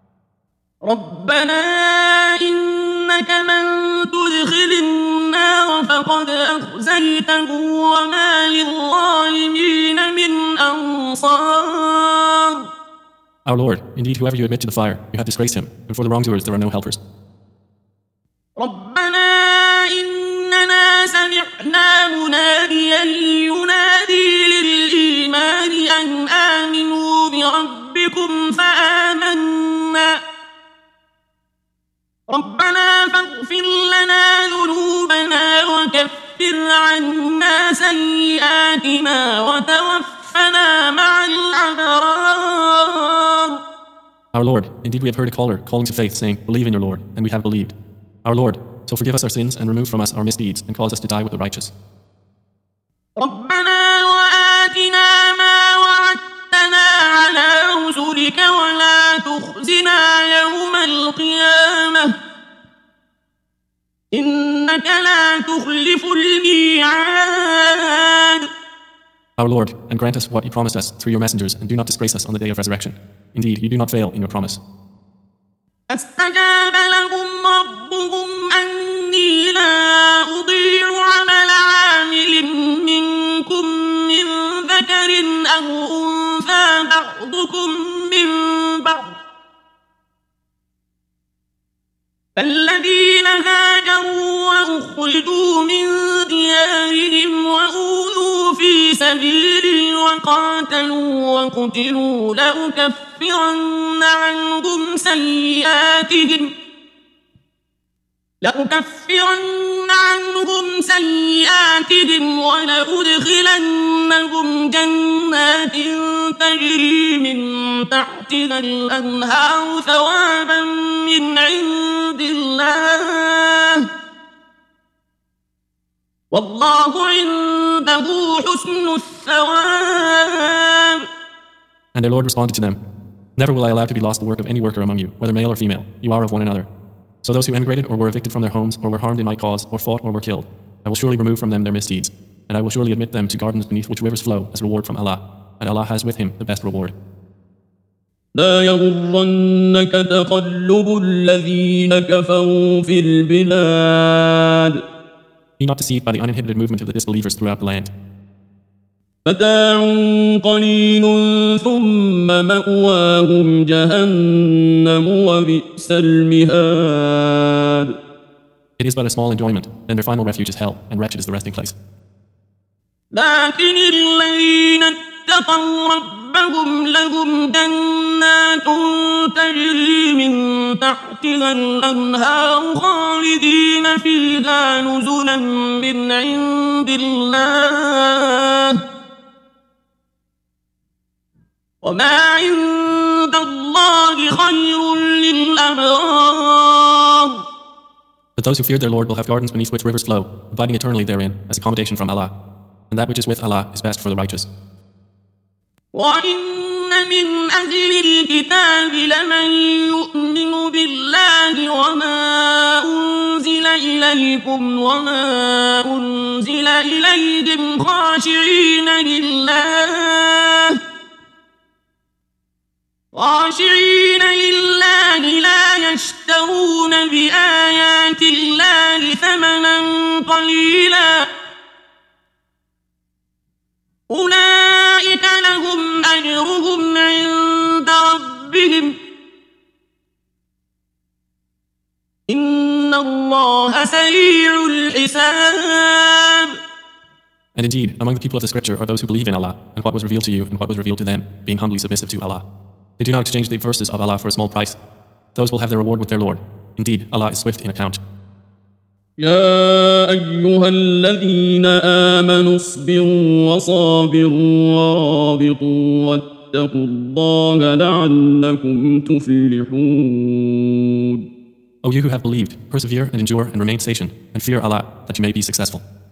ربنا إنك من تدخل النار فقد أخزيته وما للظالمين من أنصار. Our Lord, indeed whoever you admit to the fire, you have disgraced him, and for the wrongdoers there are no helpers. ربنا إننا سمعنا مناديا ينادي للإيمان أن آمنوا بربكم فآمنا ربنا فاغفر لنا ذنوبنا وكفر عنا سيئاتنا وتوفنا مع الأبرار. Our Lord, indeed we have heard a caller calling to faith, saying, "Believe in your Lord," and we have believed. Our Lord, so forgive us our sins and remove from us our misdeeds and cause us to die with the righteous. ربنا وآتنا ما وعدتنا على رسلك ولا تخزنا يوم القيامة إنك لا تخلف الميعاد. Our Lord, and grant us what you promised us through your messengers, and do not disgrace us on the day of resurrection. Indeed, you do not fail in your promise. فاستجاب لهم ربهم أني لا أضيع عمل عامل منكم من ذكر أو أنثى بعضكم من بعض فالذين هاجروا وأخرجوا من ديارهم وأوذوا في سبيلي وقاتلوا وقتلوا لأكفرن عنهم سيئاتهم ولأدخلنهم جنات تجري من تحتها الأنهار ثوابا من عند الله والله عنده حسن الثواب. And their Lord responded to them, Never will I allow to be lost the work of any worker among you, whether male or female. You are of one another. So those who emigrated or were evicted from their homes or were harmed in my cause or fought or were killed, I will surely remove from them their misdeeds, and I will surely admit them to gardens beneath which rivers flow as reward from Allah, and Allah has with him the best reward. لا يغرنك تقلب الذين كفروا في البلاد. Be not deceived by the uninhibited movement of the disbelievers throughout the land. متاع قليل ثم مأواهم جهنم وبئس المهاد. It is but a small enjoyment, then their final refuge is hell, and wretched is the resting place. لكن الذين اتقوا ربهم لهم جنات تجري من تحتها الأنهار خالدين فيها نزلا من عند الله وما عند الله خير للأبرار. But those who fear their Lord will have gardens beneath which rivers flow, abiding eternally therein as accommodation from Allah, and that which is with Allah is best for the righteous. وَإِنَّ مِنْ أَهْلِ الْكِتَابِ لَمَنْ يُؤْمِنُ بِاللَّهِ وَمَا أُنْزِلَ إِلَيْكُمْ وَمَا أُنْزِلَ إِلَيْهِمْ خَاشِعِينَ لِلَّهِ لَا يَشْتَرُونَ بِآيَاتِ اللَّهِ ثَمَنًا قَلِيلًا أولئك لهم أجرهم عند ربهم إن الله سريع الحساب. And indeed, among the people of the scripture are those who believe in Allah and what was revealed to you and what was revealed to them, being humbly submissive to Allah. They do not exchange the verses of Allah for a small price. Those will have their reward with their Lord. Indeed, Allah is swift in account. يا أيها الذين آمنوا اصبروا وصابروا ورابطوا واتقوا الله لعلكم تفلحون. O you who have believed, persevere and endure and remain patient, and fear Allah that you may be successful.